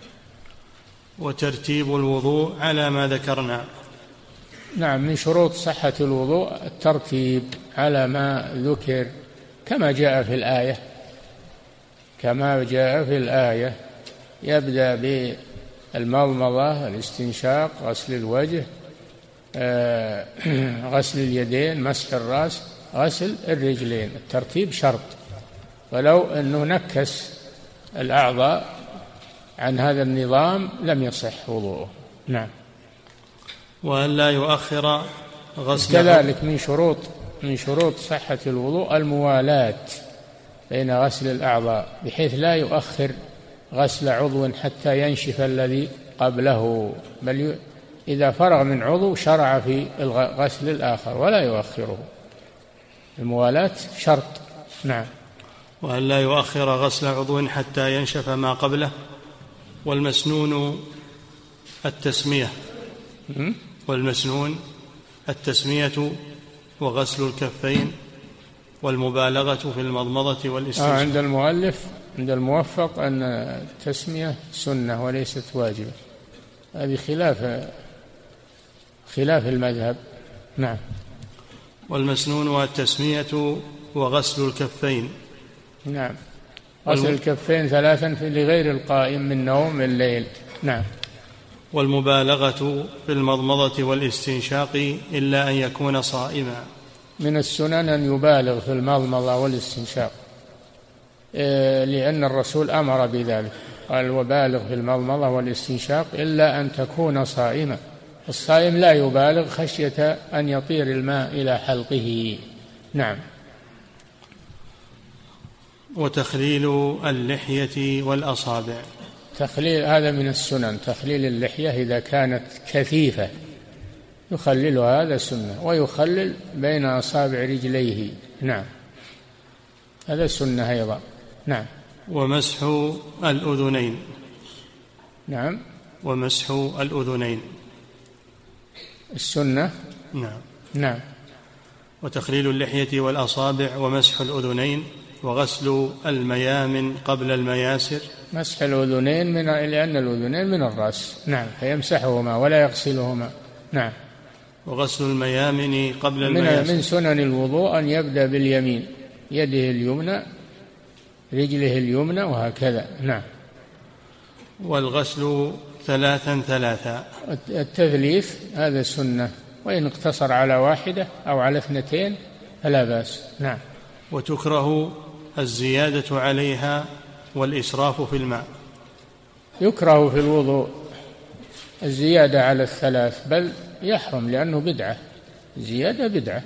وترتيب الوضوء على ما ذكرنا. نعم، من شروط صحة الوضوء الترتيب على ما ذكر كما جاء في الآية، كما جاء في الآية يبدأ بالمضمضة، الاستنشاق، غسل الوجه، غسل اليدين، مسح الرأس، غسل الرجلين. الترتيب شرط، ولو أنه نكس الأعضاء عن هذا النظام لم يصح وضوءه. نعم. وأن لا يؤخر غسل. كذلك من شروط من شروط صحة الوضوء الموالاة بين غسل الأعضاء، بحيث لا يؤخر غسل عضو حتى ينشف الذي قبله، بل إذا فرغ من عضو شرع في غسل الآخر ولا يؤخره. الموالاة شرط. نعم. وأن لا يؤخر غسل عضو حتى ينشف ما قبله. والمسنون التسمية والمسنون التسمية وغسل الكفين والمبالغة في المضمضة والاستنشاق. آه عند المؤلف عند الموفق أن التسمية سنة وليست واجبة، هذه خلاف خلاف المذهب. نعم. والمسنون التسمية وغسل الكفين. نعم. غسل الكفين ثلاثا لغير القائم من نوم الليل. نعم. والمبالغة في المضمضة والاستنشاق إلا أن يكون صائما. من السنن أن يبالغ في المضمضة والاستنشاق، لأن الرسول أمر بذلك، قال: وبالغ في المضمضة والاستنشاق إلا أن تكون صائما. الصائم لا يبالغ خشية أن يطير الماء إلى حلقه. نعم. وتخليل اللحية والأصابع. تخليل هذا من السنن، تخليل اللحية إذا كانت كثيفة يخللها، هذا سنة، ويخلل بين أصابع رجليه. نعم، هذا سنة أيضا. نعم. ومسح الأذنين. نعم. ومسح الأذنين السنة. نعم. نعم. وتخليل اللحية والأصابع ومسح الأذنين وغسل الميامن قبل المياسر. مسح الأذنين من لأن الأذنين من الرأس. نعم، فيمسحهما ولا يغسلهما. نعم. وغسل الميامن قبل من المياسر. من سنن الوضوء أن يبدأ باليمين، يده اليمنى، رجله اليمنى، وهكذا. نعم. والغسل ثلاثا ثلاثا. التثليث هذا سنة، وإن اقتصر على واحدة أو على اثنتين فلا بأس. نعم. وتكره الزيادة عليها والإسراف في الماء. يكره في الوضوء الزيادة على الثلاث، بل يحرم لأنه بدعة، زيادة بدعة.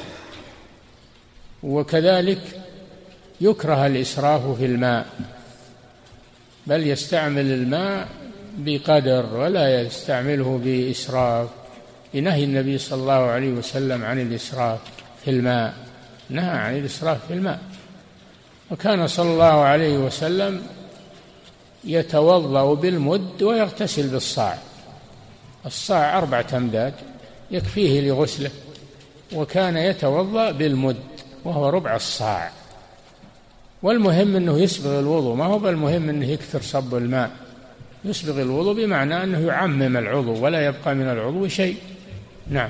وكذلك يكره الإسراف في الماء، بل يستعمل الماء بقدر ولا يستعمله بإسراف، لنهي النبي صلى الله عليه وسلم عن الإسراف في الماء، نهى عن الإسراف في الماء. وكان صلى الله عليه وسلم يتوضأ بالمد ويغتسل بالصاع، الصاع أربعة أمداد يكفيه لغسله، وكان يتوضأ بالمد وهو ربع الصاع. والمهم أنه يسبغ الوضوء، ما هو المهم أنه يكثر صب الماء، يسبغ الوضوء بمعنى أنه يعمم العضو ولا يبقى من العضو شيء. نعم.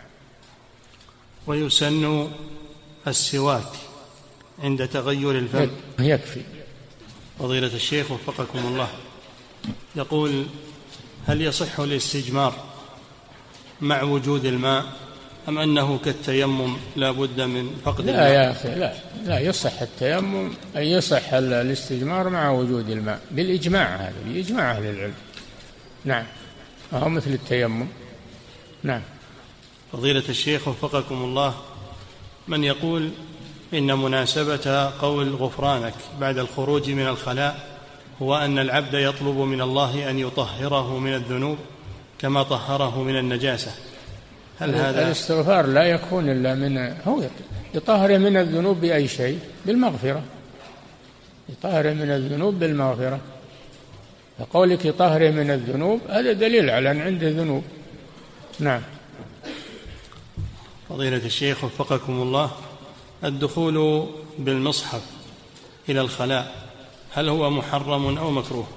ويسن السواك عند تغير الفم. يكفي. فضيلة الشيخ وفقكم الله، يقول: هل يصح الاستجمار مع وجود الماء أم أنه كالتيمم لا بد من فقد الماء؟ لا يا أخي، لا لا يصح التيمم، أي يصح الاستجمار مع وجود الماء بالإجماع، هذا بإجماع أهل العلم. نعم، وهو مثل التيمم. نعم. فضيلة الشيخ وفقكم الله، من يقول إن مناسبة قول غفرانك بعد الخروج من الخلاء هو أن العبد يطلب من الله أن يطهره من الذنوب كما طهره من النجاسة، هل هذا الاستغفار لا يكون إلا من هو يطهر من الذنوب بأي شيء؟ بالمغفرة، يطهر من الذنوب بالمغفرة. فقولك يطهر من الذنوب هذا دليل على أن عنده ذنوب. نعم. فضيلة الشيخ وفقكم الله، الدخول بالمصحف إلى الخلاء هل هو محرم أو مكروه؟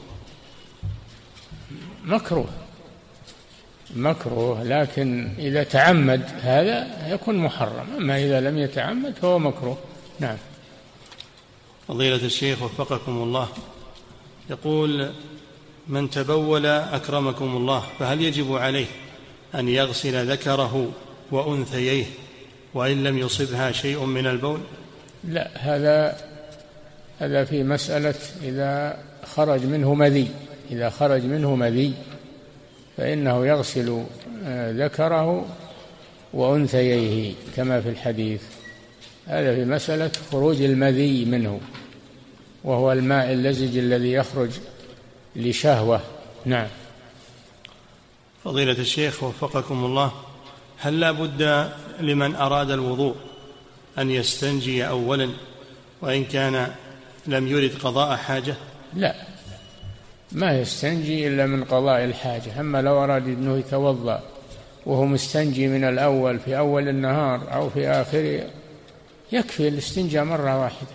مكروه، مكروه، لكن إذا تعمد هذا يكون محرم، أما إذا لم يتعمد فهو مكروه. نعم. فضيلة الشيخ وفقكم الله، يقول: من تبول أكرمكم الله فهل يجب عليه أن يغسل ذكره وأنثييه وإن لم يصبها شيء من البول؟ لا، هذا هذا في مسألة إذا خرج منه مذي، إذا خرج منه مذي فإنه يغسل ذكره وأنثييه كما في الحديث. هذا في مسألة خروج المذي منه، وهو الماء اللزج الذي يخرج لشهوة. نعم. فضيلة الشيخ وفقكم الله، هل لا بد لمن أراد الوضوء أن يستنجي أولا وإن كان لم يرد قضاء حاجة؟ لا، ما يستنجي إلا من قضاء الحاجة. أما لو أراد أنه يتوضأ وهو مستنجي من الأول في أول النهار أو في آخره يكفي الاستنجاء مرة واحدة،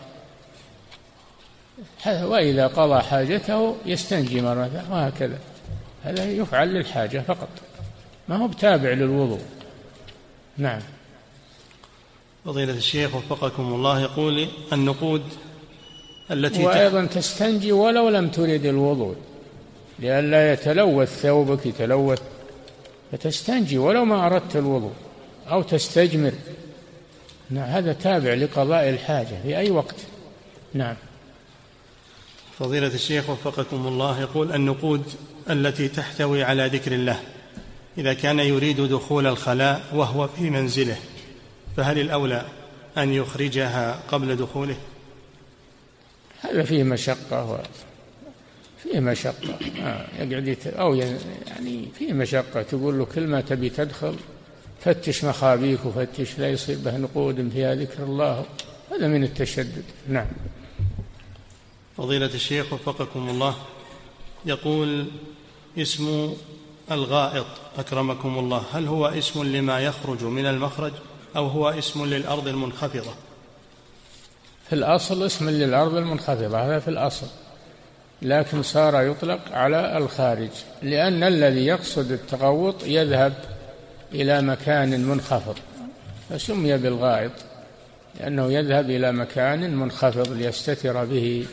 وإذا قضى حاجته يستنجي مرة، وهكذا. هذا يفعل للحاجة فقط، ما هو بتابع للوضوء. نعم. فضيلة الشيخ وفقكم الله، يقول: النقود التي وأيضا تستنجي ولو لم تريد الوضوء لئلا يتلوث ثوبك، يتلوث، فتستنجي ولو ما أردت الوضوء، أو تستجمر. نعم، هذا تابع لقضاء الحاجة في أي وقت. نعم. فضيلة الشيخ وفقكم الله، يقول: النقود التي تحتوي على ذكر الله إذا كان يريد دخول الخلاء وهو في منزله فهل الأولى أن يخرجها قبل دخوله؟ هذا فيه مشقة، فيه مشقة آه يقعد أو يعني فيه مشقة. تقول له كل ما تبي تدخل فتش مخابيك وفتش لا يصير به نقود فيها ذكر الله، هذا من التشدد. نعم. فضيلة الشيخ وفقكم الله، يقول: اسم الغائط أكرمكم الله هل هو اسم لما يخرج من المخرج أو هو اسم للأرض المنخفضة؟ في الأصل اسم للأرض المنخفضة، هذا في الأصل، لكن صار يطلق على الخارج لأن الذي يقصد التغوط يذهب إلى مكان منخفض فسمي بالغائط، لأنه يذهب إلى مكان منخفض ليستتر به،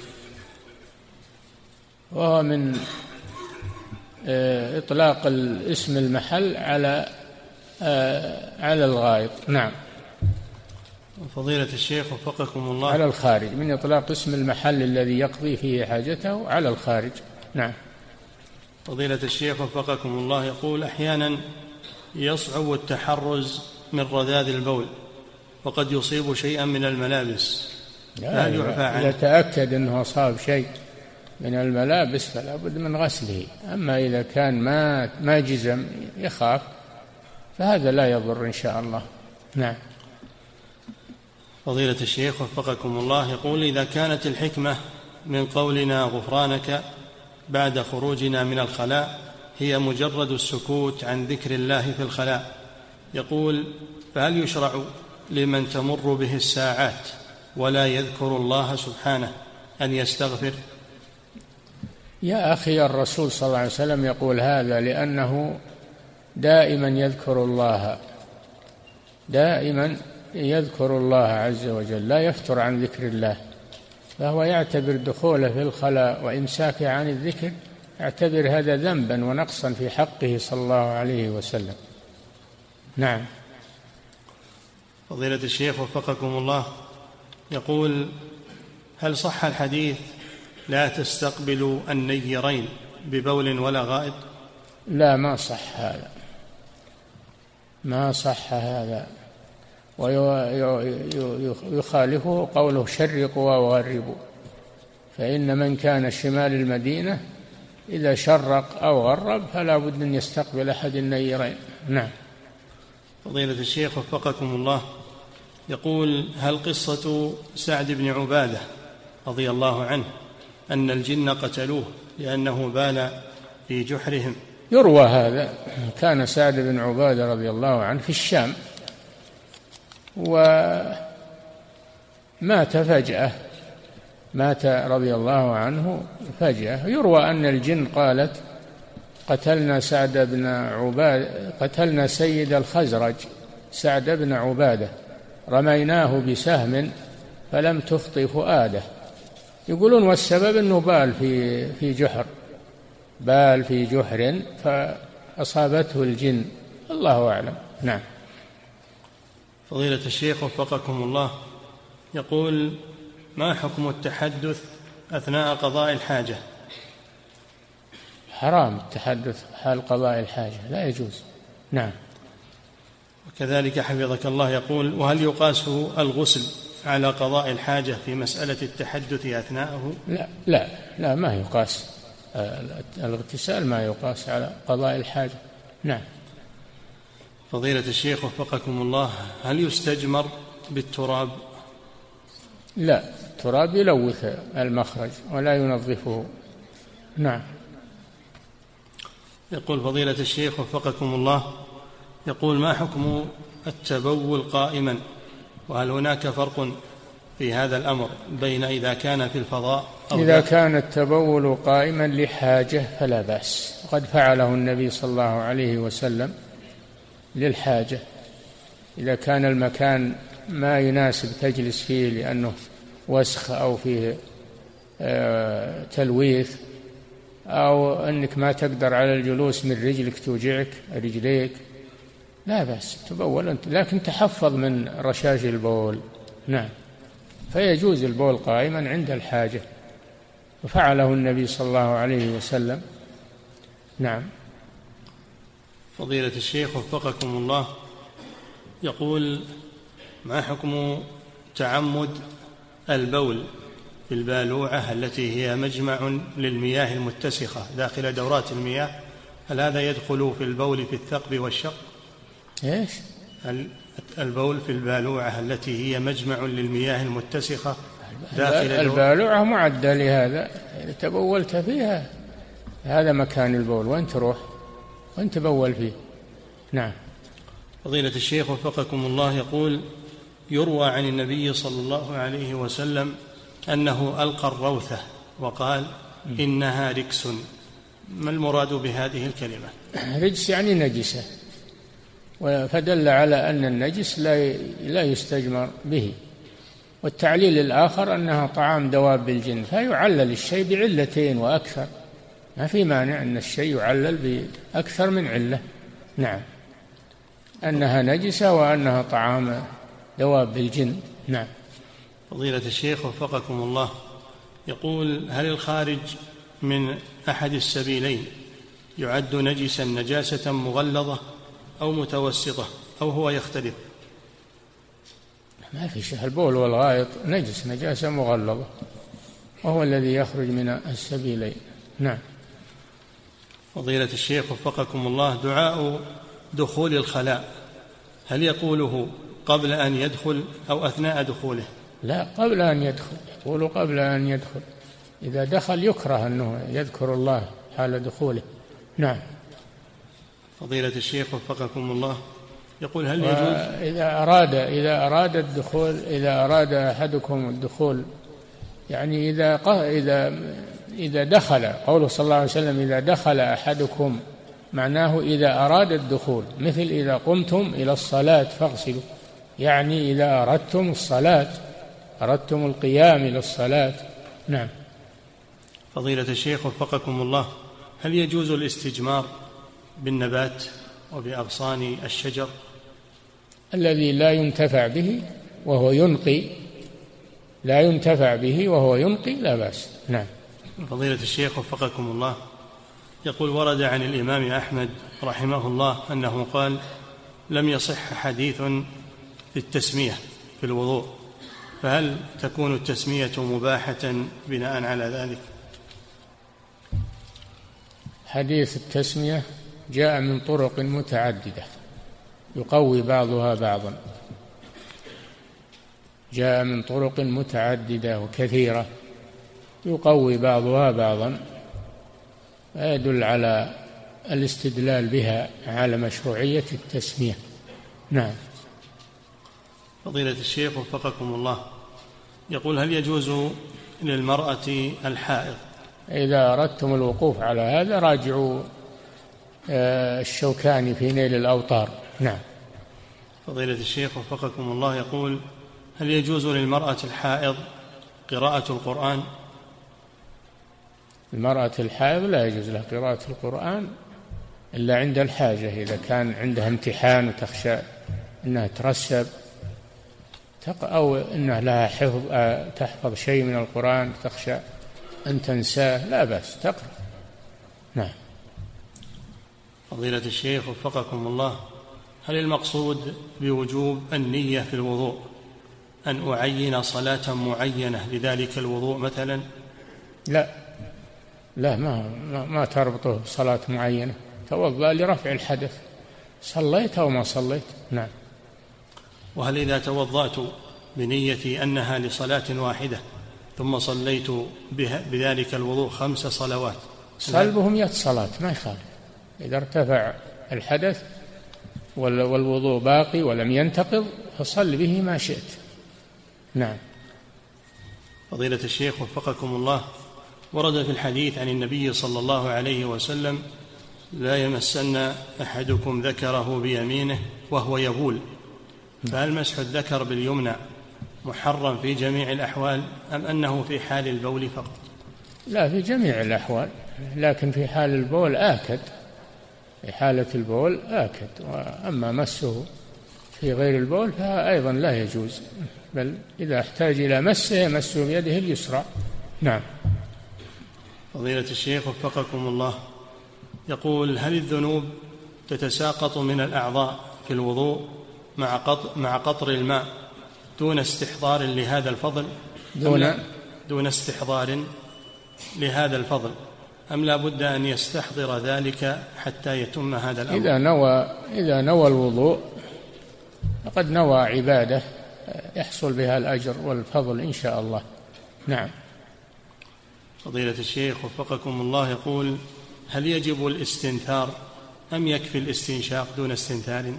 وهو من إطلاق الاسم المحل على على الغائط. نعم. فضيلة الشيخ وفقكم الله. على الخارج، من إطلاق اسم المحل الذي يقضي فيه حاجته على الخارج. نعم. فضيلة الشيخ وفقكم الله، يقول أحيانا يصعب التحرز من رذاذ البول وقد يصيب شيئا من الملابس، هل يعفى عنه؟ إذا تأكد أنه أصاب شيء من الملابس فلا بد من غسله، أما إذا كان ما ما جزم يخاف فهذا لا يضر إن شاء الله. نعم. فضيلة الشيخ وفقكم الله، يقول إذا كانت الحكمة من قولنا غفرانك بعد خروجنا من الخلاء هي مجرد السكوت عن ذكر الله في الخلاء، يقول فهل يشرع لمن تمر به الساعات ولا يذكر الله سبحانه أن يستغفر؟ يا أخي، الرسول صلى الله عليه وسلم يقول هذا لأنه دائما يذكر الله، دائما يذكر الله عز وجل، لا يفتر عن ذكر الله، فهو يعتبر دخوله في الخلاء وإمساكه عن الذكر يعتبر هذا ذنبا ونقصا في حقه صلى الله عليه وسلم. نعم. فضيلة الشيخ وفقكم الله، يقول هل صح الحديث لا تستقبلوا النيرين ببول ولا غائط؟ لا، ما صح هذا، ما صح هذا، ويخالفه قوله شرقوا وغربوا، فإن من كان شمال المدينة إذا شرق أو غرب فلا بد أن يستقبل أحد النيرين. نعم. فضيلة الشيخ وفقكم الله، يقول هل قصة سعد بن عبادة رضي الله عنه أن الجن قتلوه لأنه بال في جحرهم؟ يروى هذا. كان سعد بن عبادة رضي الله عنه في الشام ومات فجأة، مات رضي الله عنه فجأة. يروى أن الجن قالت قتلنا سعد بن عبادة، قتلنا سيد الخزرج سعد بن عبادة، رميناه بسهم فلم تخطئ فؤاده. يقولون والسبب أنه بال في في جحر، بال في جحر فأصابته الجن، الله أعلم. نعم. فضيلة الشيخ وفقكم الله، يقول ما حكم التحدث أثناء قضاء الحاجة؟ حرام التحدث حال قضاء الحاجة، لا يجوز. نعم. وكذلك حفظك الله، يقول وهل يقاس الغسل على قضاء الحاجة في مسألة التحدث أثناءه؟ لا لا لا، ما يقاس، الاغتسال ما يقاس على قضاء الحاجة. نعم. فضيلة الشيخ وفقكم الله، هل يستجمر بالتراب؟ لا، التراب يلوث المخرج ولا ينظفه. نعم. يقول فضيلة الشيخ وفقكم الله، يقول ما حكم التبول قائما، وهل هناك فرق في هذا الأمر بين إذا كان في الفضاء أو إذا كان التبول قائما لحاجة فلا بأس، وقد فعله النبي صلى الله عليه وسلم للحاجة، إذا كان المكان ما يناسب تجلس فيه لأنه وسخ أو فيه تلويث أو أنك ما تقدر على الجلوس من رجلك توجعك رجليك، لا بأس تبول أنت، لكن تحفظ من رشاش البول. نعم. فيجوز البول قائما عند الحاجة، وفعله النبي صلى الله عليه وسلم. نعم. فضيلة الشيخ وفقكم الله، يقول ما حكم تعمد البول في البالوعة التي هي مجمع للمياه المتسخة داخل دورات المياه، هل هذا يدخل في البول في الثقب والشق؟ إيش؟ البول في البالوعة التي هي مجمع للمياه المتسخة داخل البالوعة معدة لهذا، تبولت فيها هذا مكان البول، وين تروح وين تبول فيه. نعم. فضيلة الشيخ وفقكم الله، يقول يروى عن النبي صلى الله عليه وسلم أنه ألقى الروثة وقال إنها ركس، ما المراد بهذه الكلمة؟ رجس يعني نجسة، فدل على أن النجس لا لا يستجمر به. والتعليل الآخر أنها طعام دواب الجن، فيعلل الشيء بعلتين وأكثر، ما في مانع أن الشيء يعلل بأكثر من علة. نعم. أنها نجسة وأنها طعام دواب الجن. نعم. فضيلة الشيخ وفقكم الله، يقول: هل الخارج من أحد السبيلين يعد نجسا نجاسة مغلظة أو متوسطة أو هو يختلف؟ ما في شيء، البول والغائط نجس نجاسة مغلظة، وهو الذي يخرج من السبيلين. نعم. فضيلة الشيخ وفقكم الله، دعاء دخول الخلاء هل يقوله قبل أن يدخل أو أثناء دخوله؟ لا، قبل أن يدخل، يقول قبل أن يدخل. إذا دخل يكره أنه يذكر الله حال دخوله. نعم. فضيلة الشيخ وفقكم الله، يقول: هل يجوز إذا أراد إذا أراد الدخول إذا أراد أحدكم الدخول، يعني إذا إذا إذا دخل، قوله صلى الله عليه وسلم: إذا دخل أحدكم، معناه إذا أراد الدخول، مثل إذا قمتم إلى الصلاة فاغسلوا، يعني إذا أردتم الصلاة، أردتم القيام إلى الصلاة. نعم. فضيلة الشيخ وفقكم الله، هل يجوز الاستجمار بالنبات وبأغصان الشجر؟ الذي لا ينتفع به وهو ينقي، لا ينتفع به وهو ينقي لا بأس. نعم. فضيلة الشيخ وفقكم الله، يقول: ورد عن الإمام أحمد رحمه الله أنه قال: لم يصح حديث في التسمية في الوضوء، فهل تكون التسمية مباحة بناء على ذلك؟ حديث التسمية جاء من طرق متعددة يقوي بعضها بعضا، جاء من طرق متعددة وكثيرة يقوي بعضها بعضا، يدل على الاستدلال بها على مشروعية التسمية. نعم. فضيلة الشيخ وفقكم الله، يقول: هل يجوز للمرأة الحائض؟ إذا أردتم الوقوف على هذا راجعوا الشوكاني في نيل الأوطار. نعم. فضيلة الشيخ وفقكم الله، يقول: هل يجوز للمرأة الحائض قراءة القرآن؟ المرأة الحائض لا يجوز لها قراءة القرآن إلا عند الحاجة، إذا كان عندها امتحان وتخشى أنها ترسب أو أنها لها حفظ تحفظ شيء من القرآن تخشى أن تنساه، لا بأس تقرأ. نعم. فضيلة الشيخ وفقكم الله، هل المقصود بوجوب النية في الوضوء أن أعين صلاة معينة لذلك الوضوء مثلا؟ لا لا ما ما تربطه بصلاة معينة، توضأ لرفع الحدث، صليت أو ما صليت. نعم. وهل إذا توضأت بنية أنها لصلاة واحدة ثم صليت بذلك الوضوء خمس صلوات صلبهم مئة صلاة ما يخالف، إذا ارتفع الحدث والوضوء باقي ولم ينتقض فصل به ما شئت. نعم. فضيلة الشيخ وفقكم الله، ورد في الحديث عن النبي صلى الله عليه وسلم: لا يمسن أحدكم ذكره بيمينه وهو يبول، فهل مسح الذكر باليمنى محرم في جميع الأحوال أم أنه في حال البول فقط؟ لا، في جميع الأحوال، لكن في حال البول آكد، في حالة البول آكد، وأما مسه في غير البول فأيضا لا يجوز، بل إذا احتاج إلى مسه يمسه بيده اليسرى. نعم. فضيلة الشيخ وفقكم الله، يقول: هل الذنوب تتساقط من الأعضاء في الوضوء مع قطر, مع قطر الماء دون استحضار لهذا الفضل دون, دون استحضار لهذا الفضل أم لا بد أن يستحضر ذلك حتى يتم هذا الأمر؟ إذا نوى, إذا نوى الوضوء فقد نوى عبادة يحصل بها الأجر والفضل إن شاء الله. نعم. فضيلة الشيخ وفقكم الله، يقول: هل يجب الاستنثار أم يكفي الاستنشاق دون استنثار؟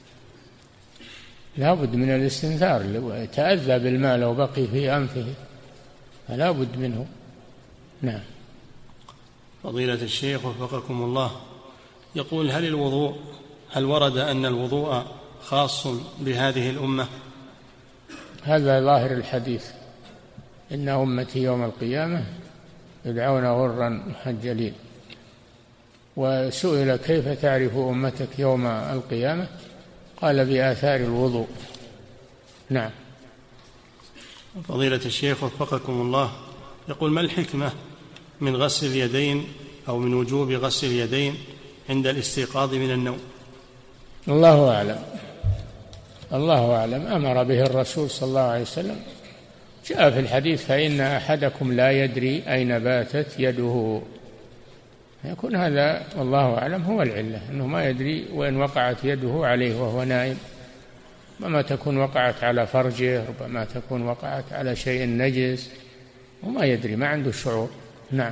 لا بد من الاستنثار، يتأذى بالماء لو بقي في أنفه فلا بد منه. نعم. فضيلة الشيخ وفقكم الله، يقول: هل الوضوء هل ورد أن الوضوء خاص بهذه الأمة؟ هذا ظاهر الحديث: إن أمتي يوم القيامة يدعون غرا محجلين. وسئل: كيف تعرف أمتك يوم القيامة؟ قال: بآثار الوضوء. نعم. فضيلة الشيخ وفقكم الله، يقول: ما الحكمة من غسل اليدين أو من وجوب غسل اليدين عند الاستيقاظ من النوم؟ الله أعلم، الله أعلم. أمر به الرسول صلى الله عليه وسلم، جاء في الحديث: فإن أحدكم لا يدري أين باتت يده. يكون هذا والله أعلم هو العلة، أنه ما يدري وين وقعت يده عليه وهو نائم. ربما تكون وقعت على فرجه، ربما تكون وقعت على شيء نجس وما يدري، ما عنده شعور. نعم.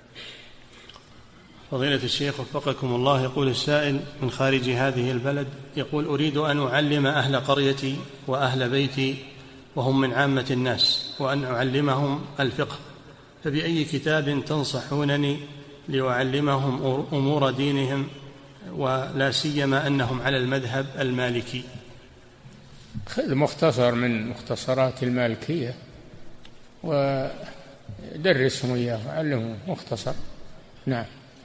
فضيلة الشيخ وفقكم الله، يقول السائل من خارج هذه البلد، يقول: أريد أن أعلم أهل قريتي وأهل بيتي وهم من عامة الناس، وأن أعلمهم الفقه، فبأي كتاب تنصحونني لأعلمهم أمور دينهم، ولا سيما أنهم على المذهب المالكي؟ خذ مختصر من مختصرات المالكية ودرسهم إياه وعلمهم مختصر. نعم.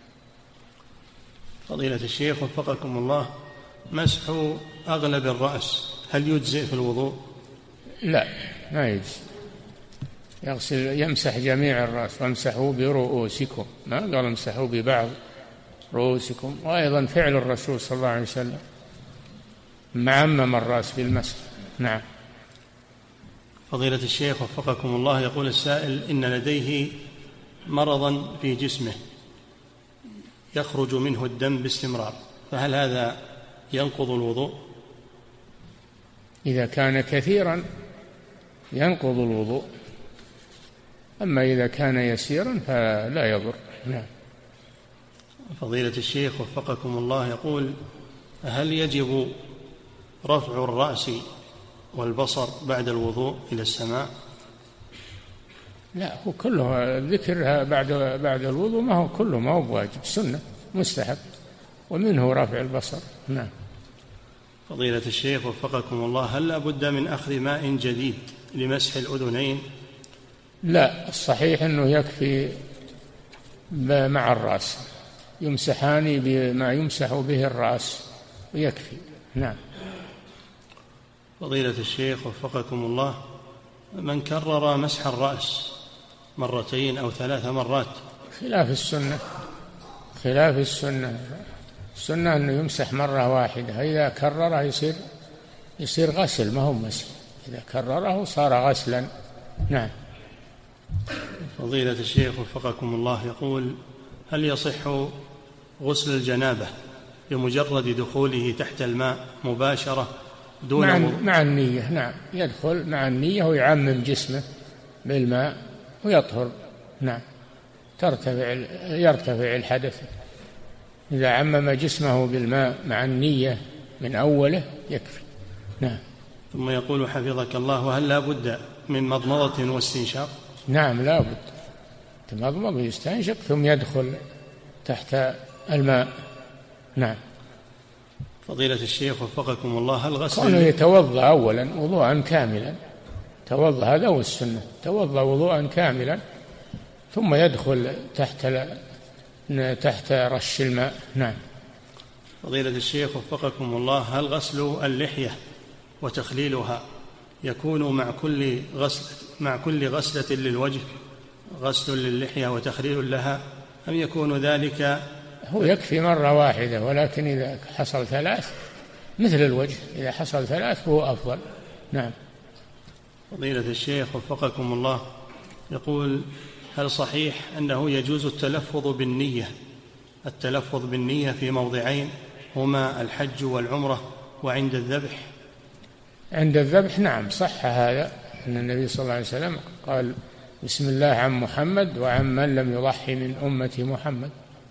فضيلة الشيخ وفقكم الله، مسح أغلب الرأس هل يجزئ في الوضوء؟ لا، ما يجزئ. يغسل يمسح جميع الرأس، وامسحوا برؤوسكم، ما قال امسحوا ببعض رؤوسكم. وأيضا فعل الرسول صلى الله عليه وسلم معمم الرأس بالمسح. نعم. فضيلة الشيخ وفقكم الله، يقول السائل: إن لديه مرضا في جسمه يخرج منه الدم باستمرار، فهل هذا ينقض الوضوء؟ إذا كان كثيرا ينقض الوضوء، أما إذا كان يسيرا فلا يضر. نعم. فضيلة الشيخ وفقكم الله، يقول: هل يجب رفع الرأس والبصر بعد الوضوء إلى السماء؟ لا، هو كله ذكرها بعد بعد الوضوء، ما هو كله، ما هو بواجب، سنة مستحب، ومنه رفع البصر. نعم. فضيلة الشيخ وفقكم الله، هل لا بد من أخذ ماء جديد لمسح الأذنين؟ لا، الصحيح أنه يكفي مع الرأس، يمسحان بما يمسح به الرأس ويكفي. نعم. فضيلة الشيخ وفقكم الله، من كرر مسح الرأس مرتين أو ثلاث مرات خلاف السنة، خلاف السنة. السنة أنه يمسح مرة واحدة، إذا كرره يصير يصير غسل، ما هو مسح. إذا كرره صار غسلا. نعم. فضيلة الشيخ وفقكم الله، يقول: هل يصح غسل الجنابة بمجرد دخوله تحت الماء مباشرة دون مع, وضوء؟ مع النية. نعم، يدخل مع النية ويعمم جسمه بالماء ويطهر. نعم. ترتفع يرتفع الحدث. إذا عمم جسمه بالماء مع النية من أوله يكفي. نعم. ثم يقول حفظك الله: هل لا بد من مضمضة واستنشاق؟ نعم، لا بد. تمضمض ويستنشق ثم يدخل تحت الماء. نعم. فضيلة الشيخ وفقكم الله، هل غسل كونه يتوضأ أولا وضوءا كاملا، توضأ، هذا هو السنة، توضأ وضوءا كاملا ثم يدخل تحت تحت رش الماء. نعم. فضيلة الشيخ وفقكم الله، هل غسل اللحية وتخليلها يكون مع كل غسل مع كل غسلة للوجه غسل للحية وتخليل لها، أم يكون ذلك؟ هو يكفي مرة واحدة، ولكن إذا حصل ثلاث مثل الوجه، إذا حصل ثلاث هو أفضل. نعم. فضيلة الشيخ وفقكم الله، يقول: هل صحيح أنه يجوز التلفظ بالنية التلفظ بالنية في موضعين هما الحج والعمرة وعند الذبح؟ عند الذبح نعم، صح هذا، أن النبي صلى الله عليه وسلم قال: بسم الله عن محمد وعن من لم يضحي من أمة محمد.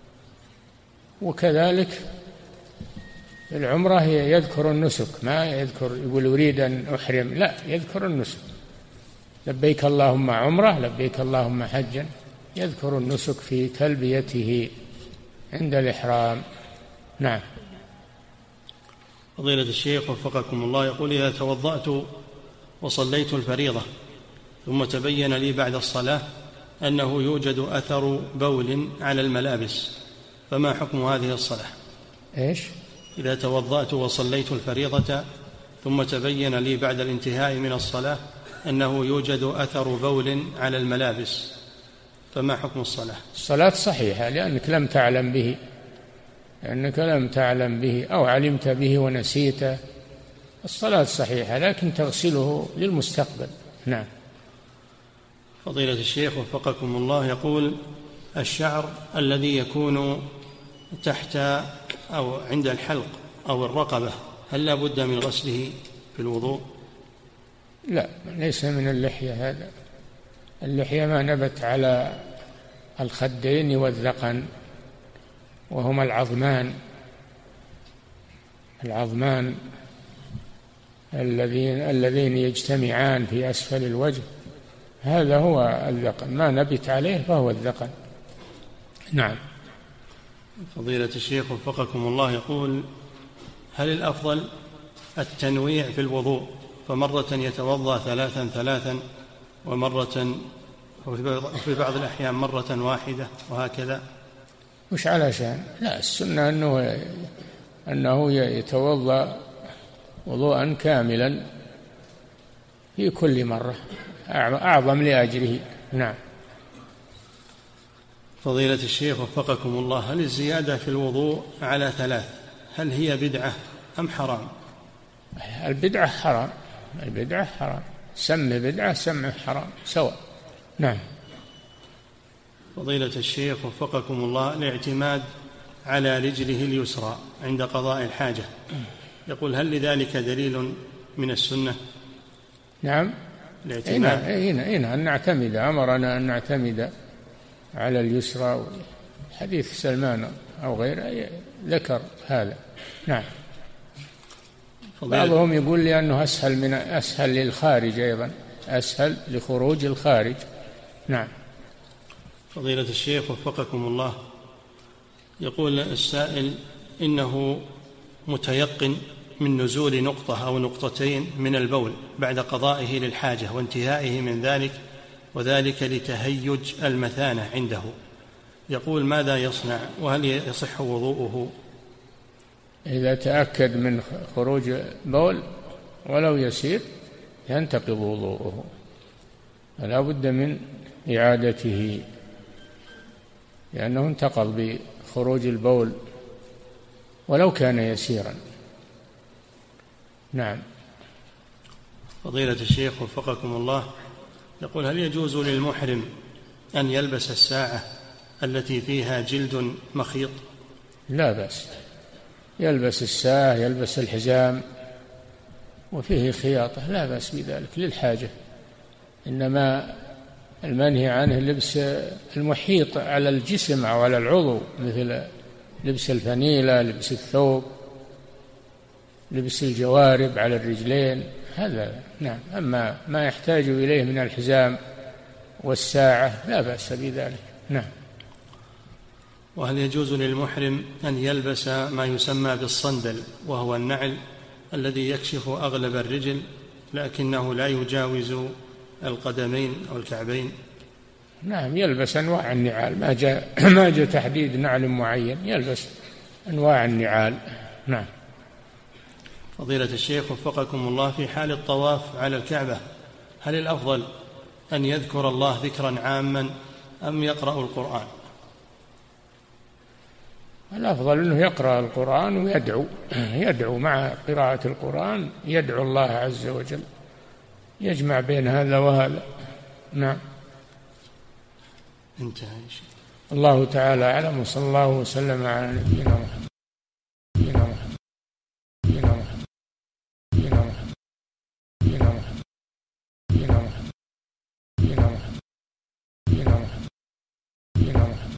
وكذلك العمرة يذكر النسك، ما يذكر يقول أريد أن أحرم، لا، يذكر النسك، لبيك اللهم عمرة، لبيك اللهم حجا، يذكر النسك في تلبيته عند الإحرام. نعم. فضيلة الشيخ وفقكم الله، يقول: إذا توضأت وصليت الفريضة ثم تبين لي بعد الصلاة أنه يوجد أثر بول على الملابس، فما حكم هذه الصلاة؟ إيش؟ إذا توضأت وصليت الفريضة ثم تبين لي بعد الانتهاء من الصلاة أنه يوجد أثر بول على الملابس، فما حكم الصلاة؟ الصلاة صحيحة لأنك لم تعلم به، لأنك لم تعلم به أو علمت به ونسيته. الصلاة صحيحة لكن تغسله للمستقبل. نعم. فضيلة الشيخ وفقكم الله، يقول: الشعر الذي يكون تحت أو عند الحلق أو الرقبة هل لا بد من غسله في الوضوء؟ لا، ليس من اللحية هذا. اللحية ما نبت على الخدين والذقن، وهما العظمان العظمان الذين الذين يجتمعان في أسفل الوجه، هذا هو الذقن، ما نبت عليه فهو الذقن. نعم. فضيلة الشيخ وفقكم الله، يقول: هل الأفضل التنويع في الوضوء، فمرة يتوضأ ثلاثا ثلاثا ومرة وفي بعض الأحيان مرة واحدة وهكذا؟ مش علشان، لا، السنة أنه أنه يتوضأ وضوءا كاملا في كل مرة، أعظم لأجره. نعم. فضيلة الشيخ وفقكم الله، هل الزيادة في الوضوء على ثلاث هل هي بدعة أم حرام؟ البدعة حرام، البدعة حرام، سمى بدعة سمى حرام سواء. نعم. فضيلة الشيخ وفقكم الله، الاعتماد على رجله اليسرى عند قضاء الحاجة، يقول: هل لذلك دليل من السنة؟ نعم. الاعتماد هنا هنا أن نعتمد، أمرنا أن نعتمد على اليسرى، حديث سلمان أو غيره ذكر هذا. نعم. بعضهم يقول لي أنه أسهل من أسهل للخارج، أيضا أسهل لخروج الخارج. نعم. فضيلة الشيخ وفقكم الله، يقول السائل: إنه متيقن من نزول نقطة أو نقطتين من البول بعد قضائه للحاجة وانتهائه من ذلك، وذلك لتهيج المثانة عنده، يقول: ماذا يصنع وهل يصح وضوءه؟ إذا تأكد من خروج بول ولو يسير ينتقض وضوءه، فلا بد من إعادته، لأنه انتقض بخروج البول ولو كان يسيرا. نعم. فضيلة الشيخ وفقكم الله، يقول: هل يجوز للمحرم أن يلبس الساعة التي فيها جلد مخيط؟ لا بأس، يلبس الساعة، يلبس الحزام وفيه خياطة، لا بأس بذلك للحاجة، إنما المنهي عنه لبس المحيط على الجسم أو على العضو، مثل لبس الفانيلة، لبس الثوب، لبس الجوارب على الرجلين، هذا. نعم. أما ما يحتاج إليه من الحزام والساعة لا بأس بذلك. نعم. وهل يجوز للمحرم أن يلبس ما يسمى بالصندل، وهو النعل الذي يكشف أغلب الرجل لكنه لا يجاوز القدمين أو الكعبين؟ نعم، يلبس أنواع النعال، ما جاء ما جاء تحديد نعل معين، يلبس أنواع النعال. نعم. فضيلة الشيخ وفقكم الله، في حال الطواف على الكعبة هل الأفضل أن يذكر الله ذكرا عاما أم يقرأ القرآن؟ الأفضل أنه يقرأ القرآن ويدعو، يدعو مع قراءة القرآن، يدعو الله عز وجل، يجمع بين هذا وهذا. نعم. انتهى. الله تعالى أعلم، وصلى الله وسلم على نبينا محمد. You know.